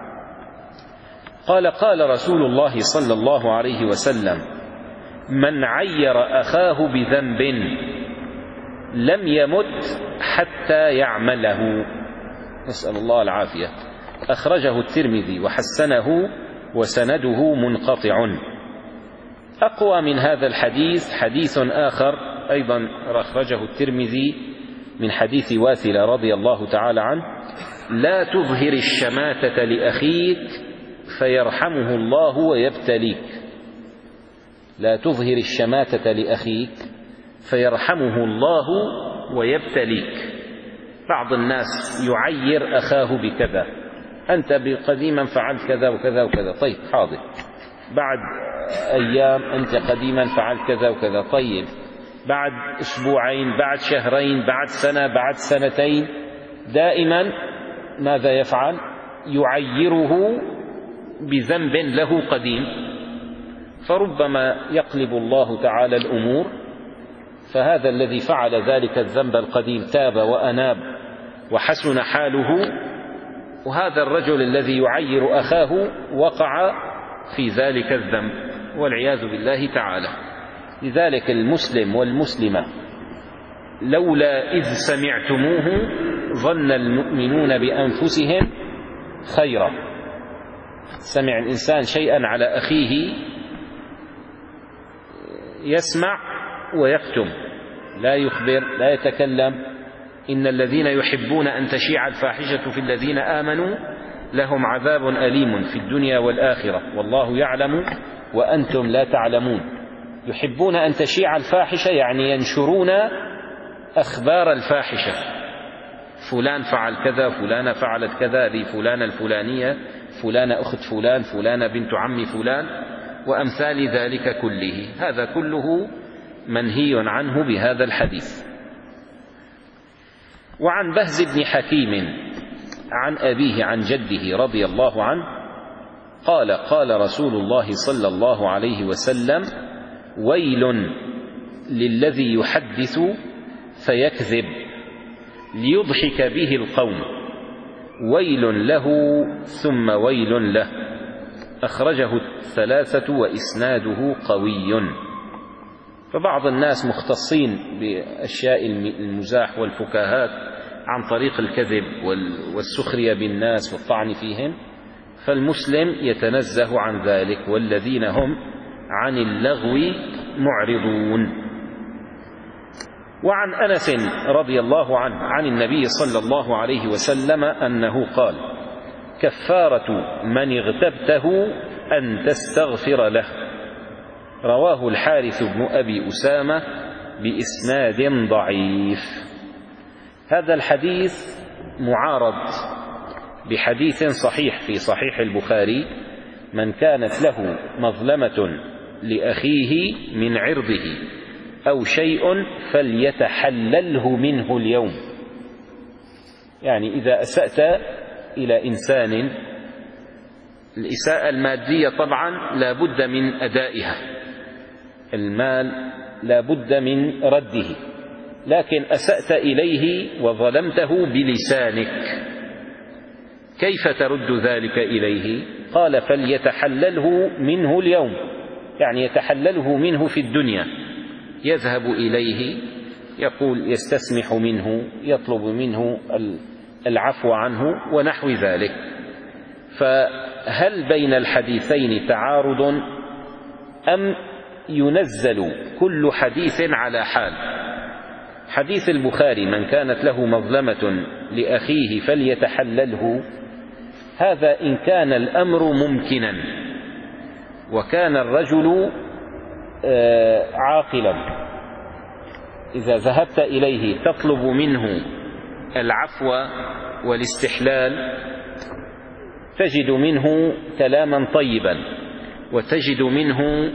قال قال رسول الله صلى الله عليه وسلم من عير أخاه بذنب لم يمت حتى يعمله، نسأل الله العافية. أخرجه الترمذي وحسنه وسنده منقطع. أقوى من هذا الحديث حديث آخر أيضا أخرجه الترمذي من حديث واثلة رضي الله تعالى عنه لا تظهر الشماتة لأخيك فيرحمه الله ويبتليك. لا تظهر الشماتة لأخيك فيرحمه الله ويبتليك. بعض الناس يعير أخاه بكذا، أنت قديما فعلت كذا وكذا وكذا، طيب حاضر. بعد أيام أنت قديما فعلت كذا وكذا، طيب. بعد أسبوعين، بعد شهرين، بعد سنة، بعد سنتين، دائما ماذا يفعل؟ يعيره بذنب له قديم. فربما يقلب الله تعالى الأمور، فهذا الذي فعل ذلك الذنب القديم تاب وأناب وحسن حاله، وهذا الرجل الذي يعير أخاه وقع في ذلك الذنب والعياذ بالله تعالى. لذلك المسلم والمسلمة لولا إذ سمعتموه ظن المؤمنون بأنفسهم خيرا. سمع الإنسان شيئا على أخيه يسمع ويكتم، لا يخبر، لا يتكلم. إن الذين يحبون أن تشيع الفاحشة في الذين آمنوا لهم عذاب أليم في الدنيا والآخرة والله يعلم وأنتم لا تعلمون. يحبون أن تشيع الفاحشة يعني ينشرون أخبار الفاحشة، فلان فعل كذا، فلانة فعلت كذا، ذي فلانة الفلانية، فلانة أخت فلان، فلانة بنت عم فلان، وأمثال ذلك كله. هذا كله منهي عنه بهذا الحديث. وعن بهز بن حكيم عن أبيه عن جده رضي الله عنه قال قال رسول الله صلى الله عليه وسلم ويل للذي يحدث فيكذب ليضحك به القوم، ويل له ثم ويل له. أخرجه الثلاثة وإسناده قوي. فبعض الناس مختصين بأشياء المزاح والفكاهات عن طريق الكذب والسخرية بالناس والطعن فيهم، فالمسلم يتنزه عن ذلك، والذين هم عن اللغو معرضون. وعن أنس رضي الله عنه عن النبي صلى الله عليه وسلم أنه قال: كفارة من اغتبته أن تستغفر له. رواه الحارث بن أبي أسامة بإسناد ضعيف. هذا الحديث معارض بحديث صحيح في صحيح البخاري: من كانت له مظلمة لأخيه من عرضه أو شيء فليتحلله منه اليوم. يعني إذا أسأت إلى إنسان، الإساءة المادية طبعا لا بد من أدائها، المال لا بد من رده، لكن أسأت إليه وظلمته بلسانك، كيف ترد ذلك إليه؟ قال: فليتحلله منه اليوم، يعني يتحلله منه في الدنيا، يذهب إليه يقول يستسمح منه، يطلب منه العفو عنه ونحو ذلك. فهل بين الحديثين تعارض أم ينزل كل حديث على حال؟ حديث البخاري: من كانت له مظلمة لأخيه فليتحلله، هذا إن كان الأمر ممكنا وكان الرجل عاقلا. إذا ذهبت إليه تطلب منه العفو والاستحلال تجد منه كلاما طيبا وتجد منه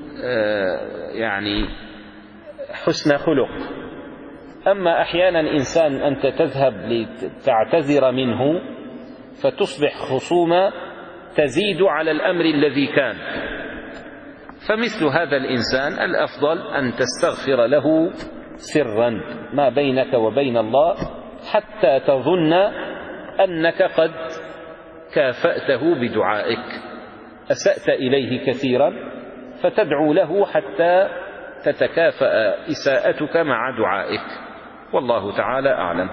يعني حسن خلق. أما أحيانا إنسان أنت تذهب لتعتذر منه فتصبح خصومة تزيد على الأمر الذي كان. فمثل هذا الإنسان الأفضل أن تستغفر له سرا ما بينك وبين الله حتى تظن أنك قد كافأته بدعائك. أسأت إليه كثيرا فتدعو له حتى تتكافأ إساءتك مع دعائك، والله تعالى أعلم.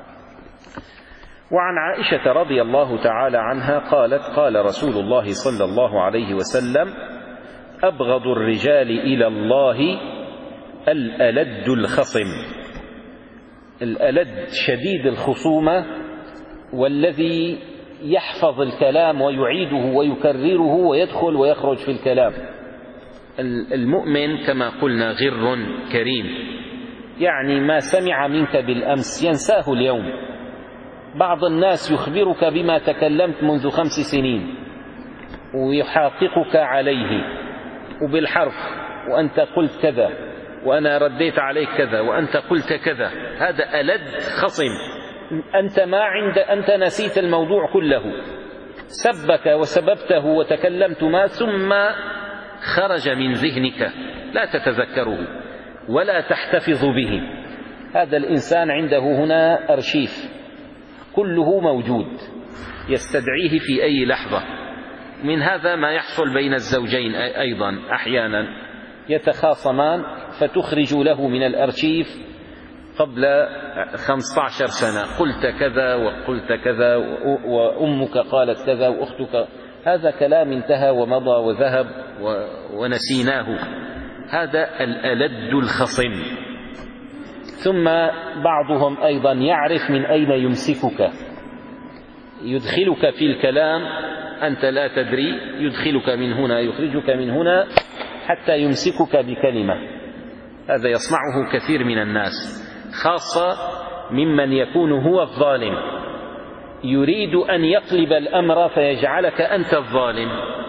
وعن عائشة رضي الله تعالى عنها قالت: قال رسول الله صلى الله عليه وسلم: أبغض الرجال إلى الله الألد الخصم. الألد شديد الخصومة، والذي يحفظ الكلام ويعيده ويكرره ويدخل ويخرج في الكلام. المؤمن كما قلنا غر كريم، يعني ما سمع منك بالأمس ينساه اليوم. بعض الناس يخبرك بما تكلمت منذ خمس سنين ويحاققك عليه وبالحرف، وأنت قلت كذا وأنا رديت عليك كذا وأنت قلت كذا. هذا ألد خصم، أنت ما عند أنت نسيت الموضوع كله، سبك وسببته وتكلمت ما ثم خرج من ذهنك، لا تتذكره ولا تحتفظ به. هذا الإنسان عنده هنا أرشيف كله موجود يستدعيه في أي لحظة. من هذا ما يحصل بين الزوجين أيضا، أحيانا يتخاصمان فتخرج له من الأرشيف قبل خمسة عشر سنة: قلت كذا وقلت كذا وأمك قالت كذا وأختك. هذا كلام انتهى ومضى وذهب ونسيناه. هذا الألد الخصم. ثم بعضهم أيضا يعرف من أين يمسكك، يدخلك في الكلام أنت لا تدري، يدخلك من هنا يخرجك من هنا حتى يمسكك بكلمة. هذا يصنعه كثير من الناس، خاصة ممن يكون هو الظالم، يريد أن يقلب الأمر فيجعلك أنت الظالم،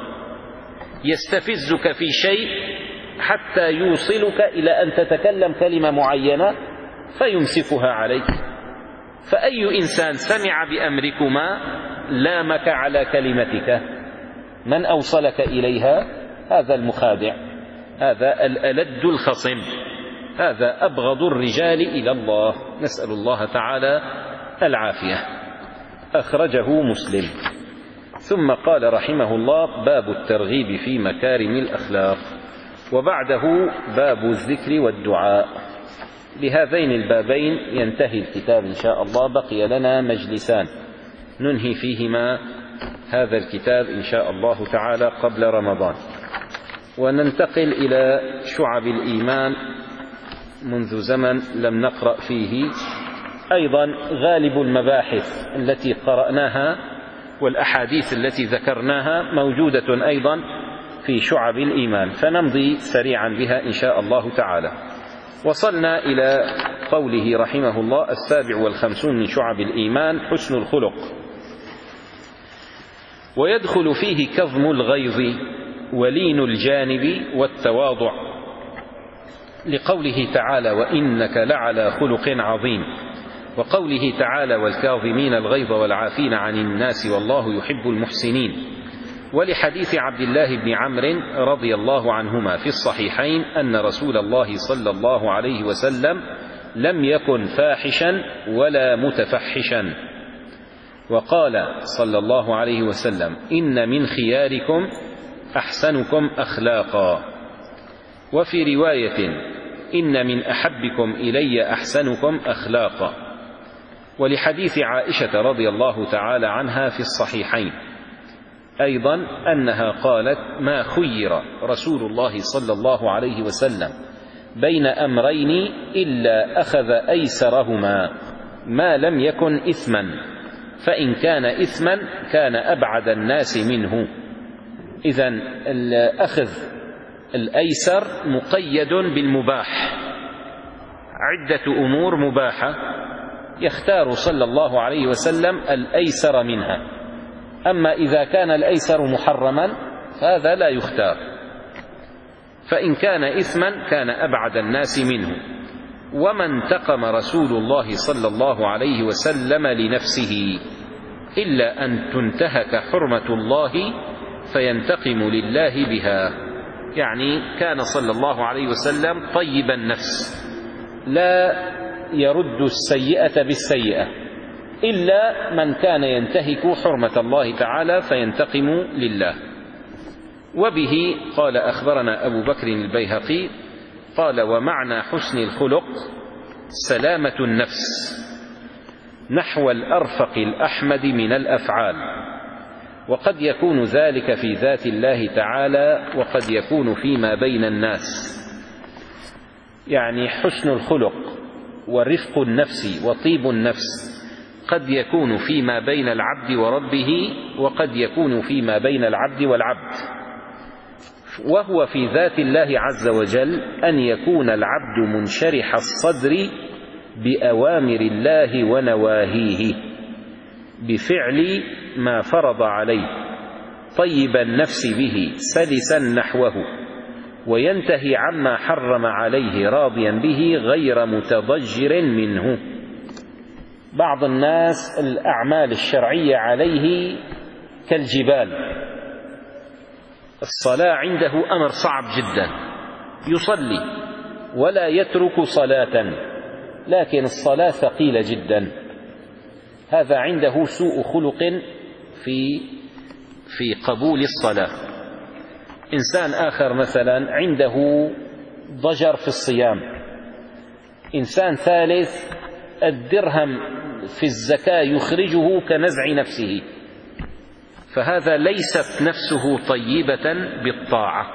يستفزك في شيء حتى يوصلك إلى أن تتكلم كلمة معينة فيمسكها عليك. فأي إنسان سمع بأمركما لامك على كلمتك، من أوصلك إليها؟ هذا المخادع، هذا الألد الخصم، هذا أبغض الرجال إلى الله، نسأل الله تعالى العافية. أخرجه مسلم. ثم قال رحمه الله: باب الترغيب في مكارم الأخلاق. وبعده باب الذكر والدعاء. بهذين البابين ينتهي الكتاب إن شاء الله. بقي لنا مجلسان ننهي فيهما هذا الكتاب إن شاء الله تعالى قبل رمضان، وننتقل إلى شعب الإيمان منذ زمن لم نقرأ فيه. أيضا غالب المباحث التي قرأناها والأحاديث التي ذكرناها موجودة أيضا في شعب الإيمان، فنمضي سريعا بها إن شاء الله تعالى. وصلنا إلى قوله رحمه الله: السابع والخمسون من شعب الإيمان حسن الخلق، ويدخل فيه كظم الغيظ ولين الجانب والتواضع، لقوله تعالى: وإنك لعلى خلق عظيم، وقوله تعالى: والكاظمين الغيظ والعافين عن الناس والله يحب المحسنين، ولحديث عبد الله بن عمرو رضي الله عنهما في الصحيحين أن رسول الله صلى الله عليه وسلم لم يكن فاحشا ولا متفحشا، وقال صلى الله عليه وسلم: إن من خياركم أحسنكم أخلاقا، وفي رواية: إن من أحبكم إلي أحسنكم أخلاقا، ولحديث عائشة رضي الله تعالى عنها في الصحيحين أيضا أنها قالت: ما خير رسول الله صلى الله عليه وسلم بين أمرين إلا أخذ أيسرهما ما لم يكن إثما، فإن كان إثما كان أبعد الناس منه. إذن الأخذ الأيسر مقيد بالمباح، عدة أمور مباحة يختار صلى الله عليه وسلم الأيسر منها، أما إذا كان الأيسر محرما فهذا لا يختار، فإن كان إثما كان أبعد الناس منه. وما انتقم رسول الله صلى الله عليه وسلم لنفسه إلا أن تنتهك حرمة الله فينتقم لله بها، يعني كان صلى الله عليه وسلم طيب النفس، لا يرد السيئة بالسيئة إلا من كان ينتهك حرمة الله تعالى فينتقم لله. وبه قال أخبرنا أبو بكر البيهقي قال: ومعنى حسن الخلق سلامة النفس نحو الأرفق الأحمد من الأفعال، وقد يكون ذلك في ذات الله تعالى وقد يكون فيما بين الناس. يعني حسن الخلق ورفق النفس وطيب النفس قد يكون فيما بين العبد وربه، وقد يكون فيما بين العبد والعبد، وهو في ذات الله عز وجل أن يكون العبد منشرح الصدر بأوامر الله ونواهيه بفعل ما فرض عليه، طيب النفس به سلسا نحوه، وينتهي عما حرم عليه راضيا به غير متضجر منه. بعض الناس الأعمال الشرعية عليه كالجبال، الصلاة عنده أمر صعب جدا، يصلي ولا يترك صلاة، لكن الصلاة ثقيلة جدا، هذا عنده سوء خلق في في قبول الصلاة. إنسان آخر مثلا عنده ضجر في الصيام. إنسان ثالث الدرهم في الزكاة يخرجه كنزع نفسه، فهذا ليست نفسه طيبة بالطاعة.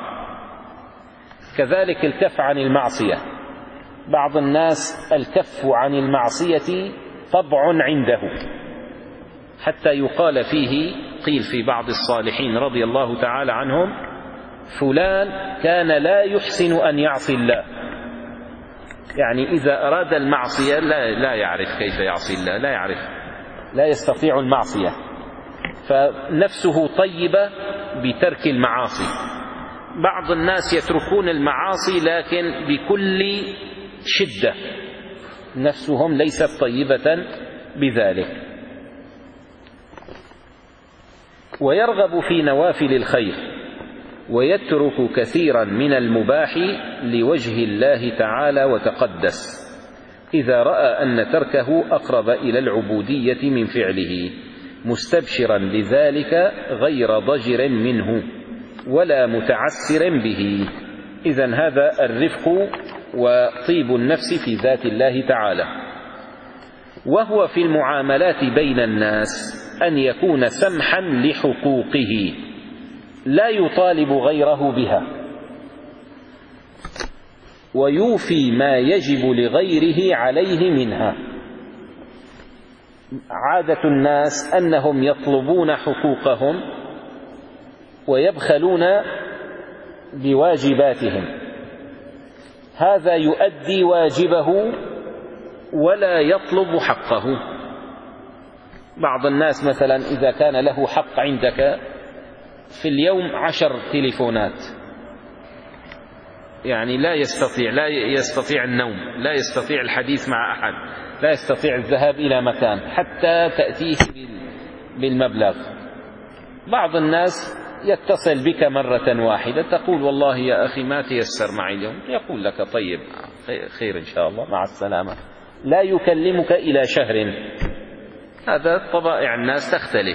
كذلك الكف عن المعصية، بعض الناس الكف عن المعصية طبع عنده، حتى يقال فيه، قيل في بعض الصالحين رضي الله تعالى عنهم: فلان كان لا يحسن أن يعصي الله، يعني إذا أراد المعصية لا, لا يعرف كيف يعصي الله، لا يعرف، لا يستطيع المعصية، فنفسه طيبة بترك المعاصي. بعض الناس يتركون المعاصي لكن بكل شدة، نفسهم ليست طيبة بذلك. ويرغب في نوافل الخير ويترك كثيرا من المباح لوجه الله تعالى وتقدس، إذا رأى أن تركه أقرب إلى العبودية من فعله، مستبشرا لذلك غير ضجر منه ولا متعسر به. إذن هذا الرفق وطيب النفس في ذات الله تعالى. وهو في المعاملات بين الناس أن يكون سمحا لحقوقه، لا يطالب غيره بها. ويوفي ما يجب لغيره عليه منها. عادة الناس أنهم يطلبون حقوقهم ويبخلون بواجباتهم، هذا يؤدي واجبه ولا يطلب حقه. بعض الناس مثلا إذا كان له حق عندك في اليوم عشر تليفونات، يعني لا يستطيع لا يستطيع النوم، لا يستطيع الحديث مع أحد، لا يستطيع الذهاب إلى مكان حتى تأتيه بالمبلغ. بعض الناس يتصل بك مرة واحدة، تقول والله يا أخي ما تيسر معي اليوم، يقول لك طيب خير إن شاء الله مع السلامة، لا يكلمك إلى شهر. هذا طبائع الناس تختلف.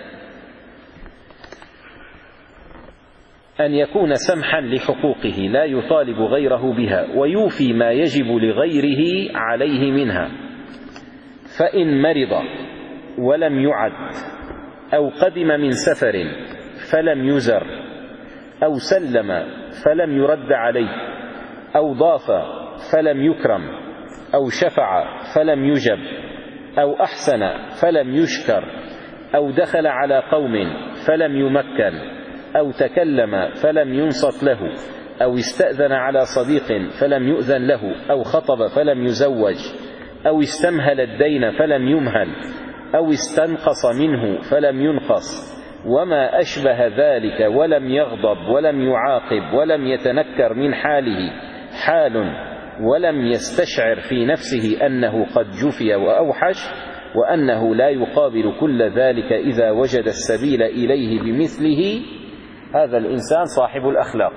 أن يكون سمحا لحقوقه لا يطالب غيره بها، ويوفي ما يجب لغيره عليه منها. فإن مرض ولم يعد، أو قدم من سفر فلم يزر، أو سلم فلم يرد عليه، أو ضاف فلم يكرم، أو شفع فلم يجب، أو أحسن فلم يشكر، أو دخل على قوم فلم يمكن، أو تكلم فلم ينصت له، أو استأذن على صديق فلم يؤذن له، أو خطب فلم يزوج، أو استمهل الدين فلم يمهل، أو استنقص منه فلم ينقص، وما أشبه ذلك، ولم يغضب ولم يعاقب ولم يتنكر من حاله حال، ولم يستشعر في نفسه أنه قد جفي وأوحش، وأنه لا يقابل كل ذلك إذا وجد السبيل إليه بمثله، هذا الإنسان صاحب الأخلاق.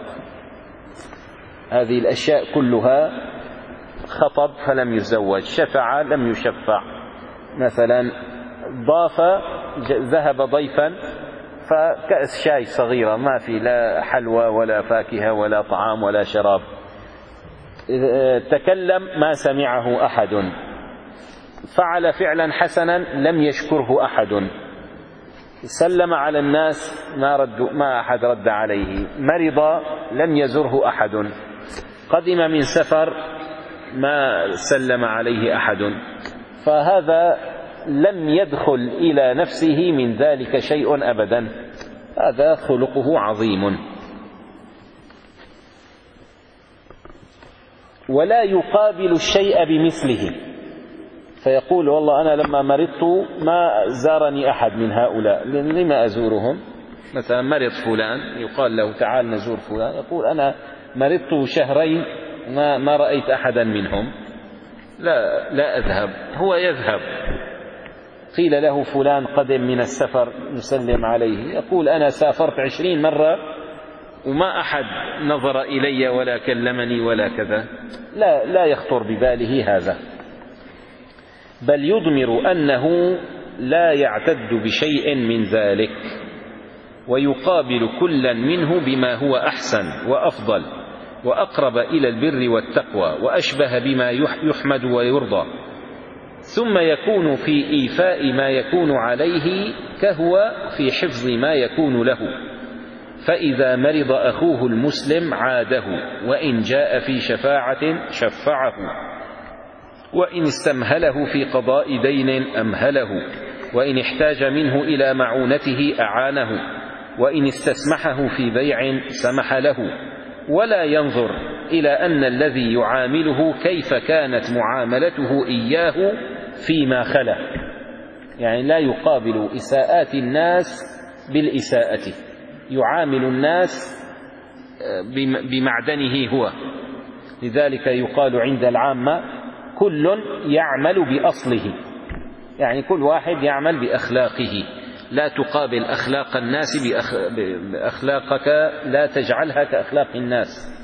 هذه الأشياء كلها، خطب فلم يزوج، شفع لم يشفع، مثلا ضاف ذهب ضيفا فكأس شاي صغيرة ما في لا حلوى ولا فاكهة ولا طعام ولا شراب، تكلم ما سمعه أحد، فعل فعلا حسنا لم يشكره أحد، سلم على الناس ما, رد ما أحد رد عليه، مرض لم يزره أحد، قدم من سفر ما سلم عليه أحد، فهذا لم يدخل إلى نفسه من ذلك شيء أبدا، هذا خلقه عظيم. ولا يقابل الشيء بمثله، فيقول والله أنا لما مرضت ما زارني أحد من هؤلاء، لما أزورهم؟ مثلا مرض فلان يقال له تعال نزور فلان، يقول أنا مرضت شهرين ما, ما رأيت أحدا منهم، لا, لا أذهب. هو يذهب. قيل له فلان قدم من السفر نسلم عليه، يقول أنا سافرت عشرين مرة وما أحد نظر إلي ولا كلمني ولا كذا، لا, لا يخطر بباله هذا، بل يضمر أنه لا يعتد بشيء من ذلك، ويقابل كلا منه بما هو أحسن وأفضل وأقرب إلى البر والتقوى وأشبه بما يحمد ويرضى، ثم يكون في إيفاء ما يكون عليه كهو في حفظ ما يكون له. فإذا مرض أخوه المسلم عاده، وإن جاء في شفاعة شفعه، وإن استمهله في قضاء دين أمهله، وإن احتاج منه إلى معونته أعانه، وإن استسمحه في بيع سمح له، ولا ينظر إلى أن الذي يعامله كيف كانت معاملته إياه فيما خلا، يعني لا يقابل إساءات الناس بالإساءة، يعامل الناس بمعدنه هو. لذلك يقال عند العامة كل يعمل بأصله، يعني كل واحد يعمل بأخلاقه، لا تقابل أخلاق الناس بأخلاقك، لا تجعلها كأخلاق الناس.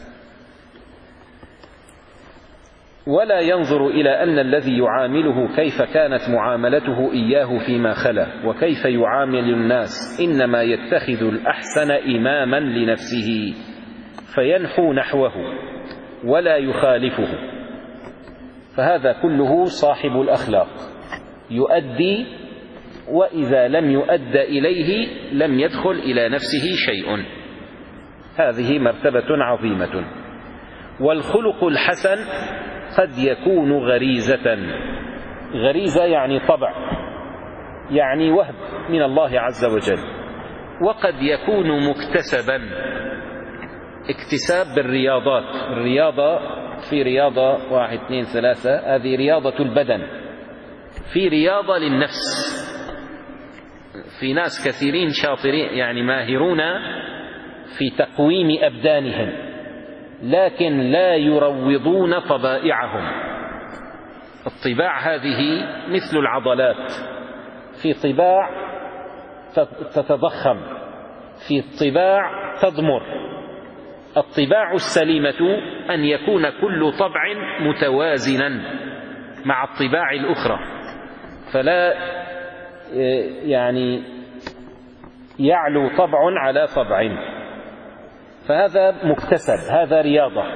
ولا ينظر إلى أن الذي يعامله كيف كانت معاملته إياه فيما خلا وكيف يعامل الناس، إنما يتخذ الأحسن إماما لنفسه فينحو نحوه ولا يخالفه، فهذا كله صاحب الأخلاق، يؤدي، وإذا لم يؤد إليه لم يدخل إلى نفسه شيء، هذه مرتبة عظيمة. والخلق الحسن قد يكون غريزة. غريزة يعني طبع، يعني وهب من الله عز وجل. وقد يكون مكتسبا، اكتساب بالرياضات. الرياضة في رياضة واحد اثنين ثلاثة، هذه رياضة البدن. في رياضة للنفس. في ناس كثيرين شاطرين يعني ماهرون في تقويم أبدانهم، لكن لا يروضون طبائعهم. الطباع هذه مثل العضلات، في طباع تتضخم، في طباع تضمر. الطباع السليمة أن يكون كل طبع متوازنا مع الطباع الأخرى، فلا يعني يعلو طبع على طبع، فهذا مكتسب، هذا رياضة.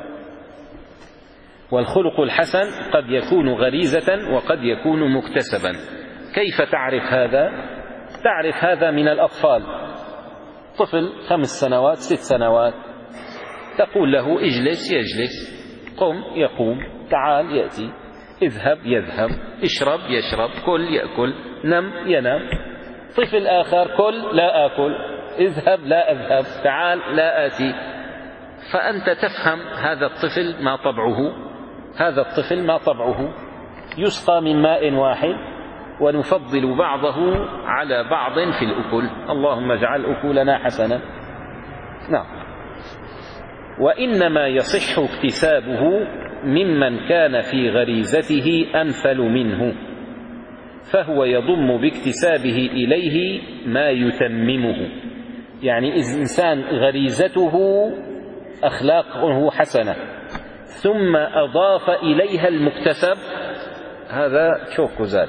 والخلق الحسن قد يكون غريزة وقد يكون مكتسبا. كيف تعرف هذا؟ تعرف هذا من الأطفال. طفل خمس سنوات ست سنوات، تقول له اجلس يجلس، قم يقوم، تعال يأتي، اذهب يذهب، اشرب يشرب، كل يأكل، نم ينام. طفل آخر كل لا آكل، اذهب لا أذهب، تعال لا آتي. فأنت تفهم هذا الطفل ما طبعه، هذا الطفل ما طبعه. يسقى من ماء واحد ونفضل بعضه على بعض في الأكل. اللهم اجعل أكلنا حسنا. نعم. وإنما يصح اكتسابه ممن كان في غريزته أمثل منه، فهو يضم باكتسابه إليه ما يتممه. يعني إذا إنسان غريزته أخلاقه حسنة ثم أضاف إليها المكتسب، هذا شوك زال.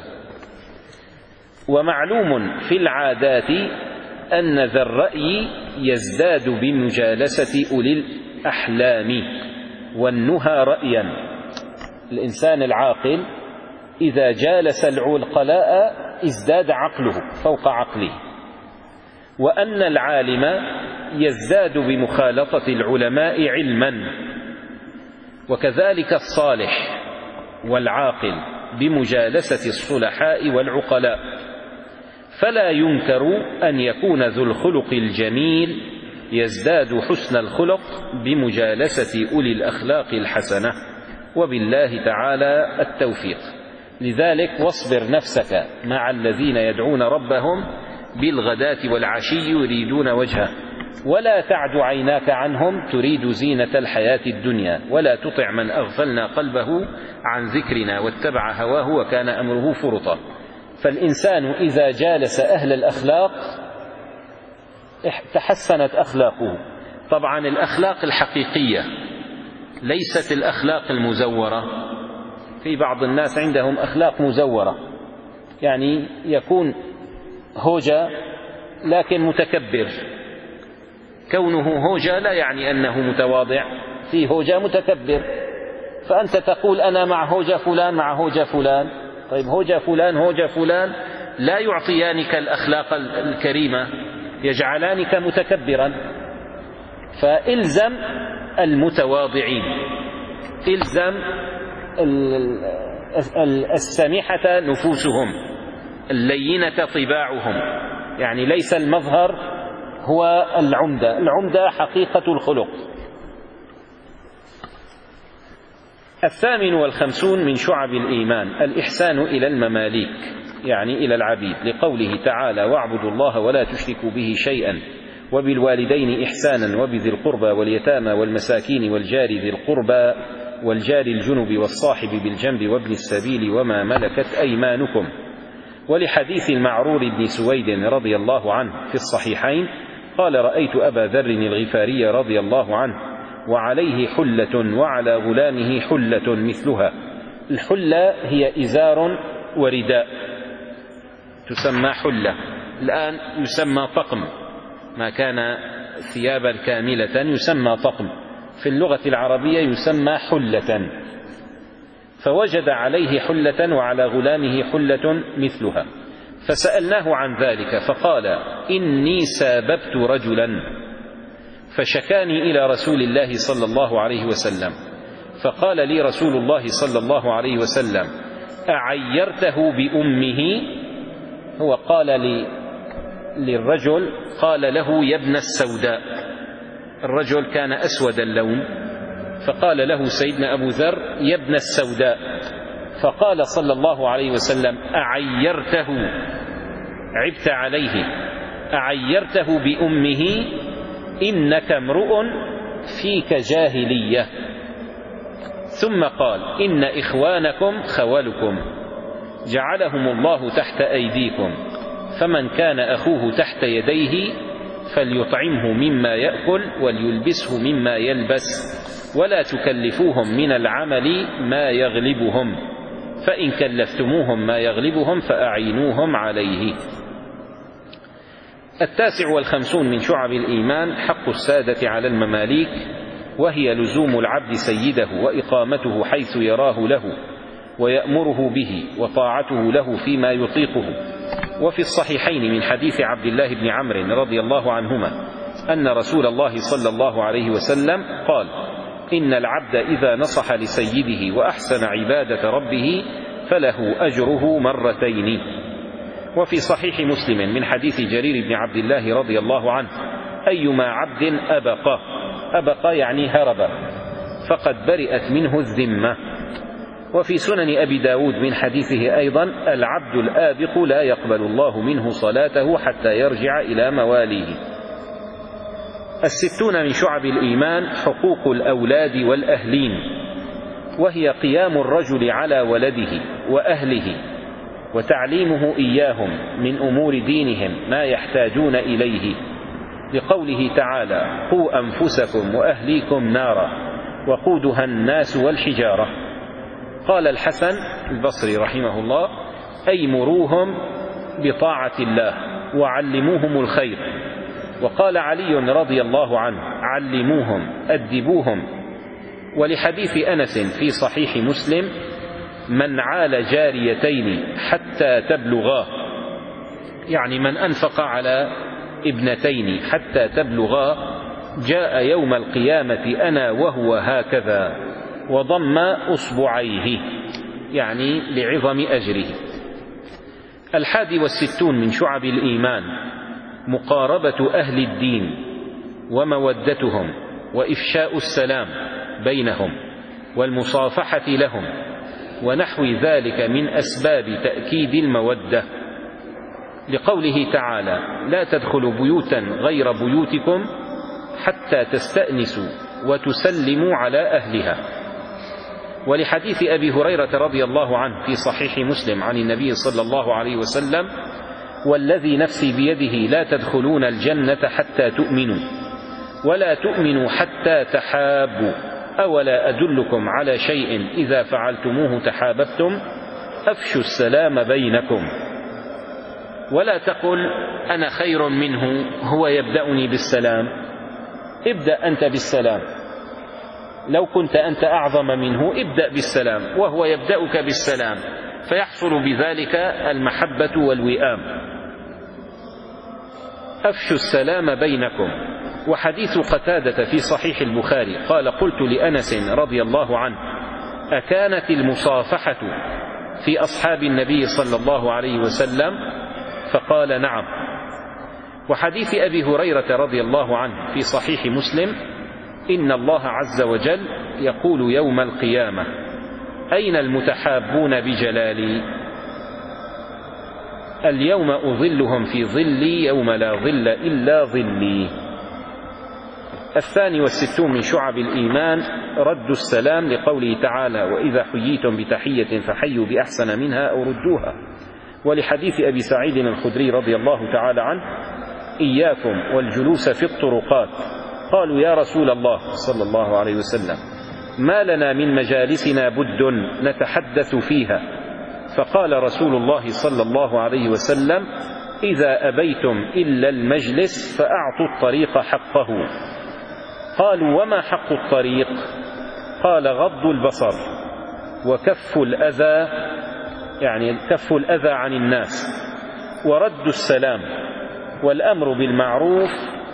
ومعلوم في العادات أن ذا الرأي يزداد بمجالسة أولي الأحلام والنهى رأيا. الإنسان العاقل إذا جالس العقلاء ازداد عقله فوق عقله. وأن العالم يزداد بمخالطة العلماء علما، وكذلك الصالح والعاقل بمجالسة الصلحاء والعقلاء. فلا ينكر أن يكون ذو الخلق الجميل يزداد حسن الخلق بمجالسة أولي الأخلاق الحسنة، وبالله تعالى التوفيق. لذلك واصبر نفسك مع الذين يدعون ربهم بالغداة والعشي يريدون وجهه، ولا تعد عيناك عنهم تريد زينة الحياة الدنيا، ولا تطع من أغفلنا قلبه عن ذكرنا واتبع هواه وكان أمره فرطا. فالإنسان إذا جالس أهل الأخلاق تحسنت أخلاقه. طبعا الأخلاق الحقيقية ليست الأخلاق المزورة. في بعض الناس عندهم أخلاق مزورة، يعني يكون هوجة لكن متكبر. كونه هوجة لا يعني أنه متواضع، في هوجة متكبر. فأنت تقول أنا مع هوجة فلان مع هوجة فلان. طيب هوجة فلان هوجة فلان لا يعطيانك الأخلاق الكريمة، يجعلانك متكبرا. فإلزم المتواضعين، إلزم السمحة نفوسهم، اللينة طباعهم. يعني ليس المظهر هو العمدة، العمدة حقيقة الخلق. الثامن والخمسون من شعب الإيمان الإحسان إلى المماليك، يعني إلى العبيد، لقوله تعالى واعبدوا الله ولا تشركوا به شيئا وبالوالدين إحسانا وبذي القربى واليتامى والمساكين والجار ذي القربى والجار الجنب والصاحب بالجنب وابن السبيل وما ملكت أيمانكم. ولحديث المعرور بن سويد رضي الله عنه في الصحيحين قال رأيت أبا ذر الغفاري رضي الله عنه وعليه حلة وعلى غلامه حلة مثلها. الحلة هي إزار ورداء تسمى حلة، الآن يسمى طقم. ما كان ثيابا كاملة يسمى طقم، في اللغة العربية يسمى حلة. فوجد عليه حلة وعلى غلامه حلة مثلها، فسألناه عن ذلك فقال إني ساببت رجلا فشكاني إلى رسول الله صلى الله عليه وسلم، فقال لي رسول الله صلى الله عليه وسلم: أعيرته بأمه؟ هو قال لي للرجل، قال له: يا ابن السوداء. الرجل كان أسود اللون، فقال له سيدنا أبو ذر: يا ابن السوداء. فقال صلى الله عليه وسلم: أعيرته، عبت عليه، أعيرته بأمه؟ إنك امرؤ فيك جاهلية. ثم قال: إن إخوانكم خولكم جعلهم الله تحت أيديكم، فمن كان أخوه تحت يديه فليطعمه مما يأكل وليلبسه مما يلبس، ولا تكلفوهم من العمل ما يغلبهم، فإن كلفتموهم ما يغلبهم فأعينوهم عليه. التاسع والخمسون من شعب الإيمان حق السادة على المماليك، وهي لزوم العبد سيده وإقامته حيث يراه له ويأمره به وطاعته له فيما يطيقه. وفي الصحيحين من حديث عبد الله بن عمرو رضي الله عنهما أن رسول الله صلى الله عليه وسلم قال: إن العبد إذا نصح لسيده وأحسن عبادة ربه فله أجره مرتين. وفي صحيح مسلم من حديث جرير بن عبد الله رضي الله عنه: أيما عبد أبق، أبق يعني هرب، فقد برئت منه الذمة. وفي سنن أبي داود من حديثه أيضا: العبد الآبق لا يقبل الله منه صلاته حتى يرجع إلى مواليه. الستون من شعب الإيمان حقوق الأولاد والأهلين، وهي قيام الرجل على ولده وأهله وتعليمه إياهم من أمور دينهم ما يحتاجون إليه، لقوله تعالى: قوا أنفسكم وأهليكم نارا وقودها الناس والحجارة. قال الحسن البصري رحمه الله: أي مروهم بطاعة الله وعلموهم الخير. وقال علي رضي الله عنه: علموهم، أدبوهم. ولحديث أنس في صحيح مسلم: من عال جاريتين حتى تبلغا، يعني من أنفق على ابنتين حتى تبلغا جاء يوم القيامة أنا وهو هكذا وضم أصبعيه، يعني لعظم أجره. الحادي والستون من شعب الإيمان مقاربة أهل الدين ومودتهم وإفشاء السلام بينهم والمصافحة لهم ونحو ذلك من أسباب تأكيد المودة، لقوله تعالى: لا تدخلوا بيوتا غير بيوتكم حتى تستأنسوا وتسلموا على أهلها. ولحديث أبي هريرة رضي الله عنه في صحيح مسلم عن النبي صلى الله عليه وسلم: والذي نفسي بيده لا تدخلون الجنة حتى تؤمنوا ولا تؤمنوا حتى تحابوا، أولا أدلكم على شيء إذا فعلتموه تحاببتم؟ أفشوا السلام بينكم. ولا تقل أنا خير منه هو يبدأني بالسلام، ابدأ أنت بالسلام. لو كنت أنت أعظم منه ابدأ بالسلام وهو يبدأك بالسلام، فيحصل بذلك المحبة والوئام. أفشوا السلام بينكم. وحديث قتادة في صحيح البخاري قال: قلت لأنس رضي الله عنه: أكانت المصافحة في أصحاب النبي صلى الله عليه وسلم؟ فقال: نعم. وحديث أبي هريرة رضي الله عنه في صحيح مسلم: إن الله عز وجل يقول يوم القيامة: أين المتحابون بجلالي؟ اليوم أظلهم في ظلي يوم لا ظل إلا ظلي. الثاني والستون من شعب الإيمان رد السلام، لقوله تعالى: وإذا حييتم بتحية فحيوا بأحسن منها أو ردوها. ولحديث أبي سعيد الخدري رضي الله تعالى عنه: إياكم والجلوس في الطرقات. قالوا: يا رسول الله صلى الله عليه وسلم، ما لنا من مجالسنا بد نتحدث فيها. فقال رسول الله صلى الله عليه وسلم: إذا أبيتم إلا المجلس فأعطوا الطريق حقه. قالوا: وما حق الطريق؟ قال: غض البصر وكف الأذى، يعني كف الأذى عن الناس، ورد السلام، والأمر بالمعروف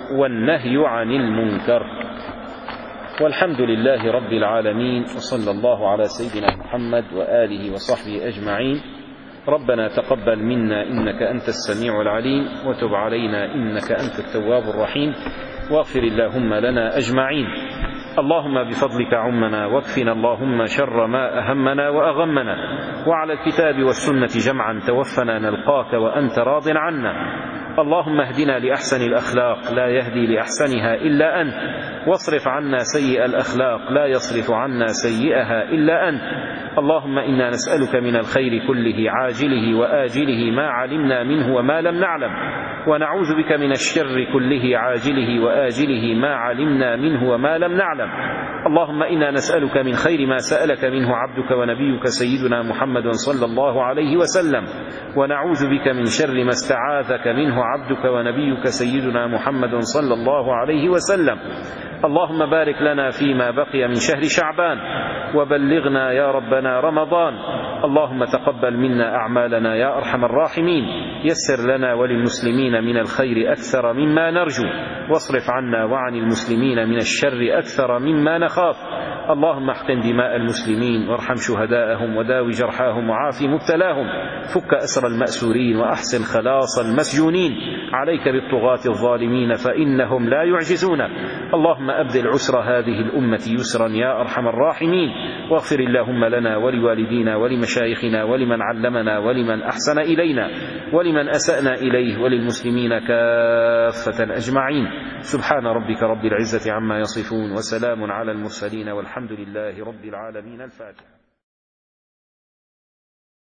والنهي عن المنكر. والحمد لله رب العالمين، وصلى الله على سيدنا محمد وآله وصحبه أجمعين. ربنا تقبل منا إنك أنت السميع العليم، وتب علينا إنك أنت التواب الرحيم، واغفر اللهم لنا أجمعين. اللهم بفضلك عمنا، واكفنا اللهم شر ما أهمنا وأغمنا، وعلى الكتاب والسنة جمعا توفنا نلقاك وأنت راض عنا. اللهم اهدنا لأحسن الأخلاق، لا يهدي لأحسنها إلا أنت، واصرف عنا سيئ الأخلاق، لا يصرف عنا سيئها إلا أنت. اللهم إنا نسألك من الخير كله عاجله وآجله ما علمنا منه وما لم نعلم، ونعوذ بك من الشر كله عاجله وآجله ما علمنا منه وما لم نعلم. اللهم إنا نسألك من خير ما سألك منه عبدك ونبيك سيدنا محمد صلى الله عليه وسلم، ونعوذ بك من شر ما استعاذك منه عبدك ونبيك سيدنا محمد صلى الله عليه وسلم. اللهم بارك لنا فيما بقي من شهر شعبان، وبلغنا يا ربنا رمضان. اللهم تقبل منا أعمالنا يا أرحم الراحمين، يسر لنا وللمسلمين من الخير أكثر مما نرجو، واصرف عنا وعن المسلمين من الشر أكثر مما نخاف. اللهم احقن دماء المسلمين، وارحم شهداءهم، وداوي جرحاهم، وعاف مبتلاهم، فك أسر المأسورين، وأحسن خلاص المسجونين. عليك بالطغاة الظالمين فإنهم لا يعجزون. اللهم أبدل عسر هذه الأمة يسرا يا أرحم الراحمين، واغفر اللهم لنا ولوالدينا ولمشايخنا ولمن علمنا ولمن أحسن إلينا ولمن أسأنا إليه وللمسلمين كافة أجمعين. سبحان ربك رب العزة عما يصفون، وسلام على المرسلين، والحمد لله رب العالمين. الفاتحة.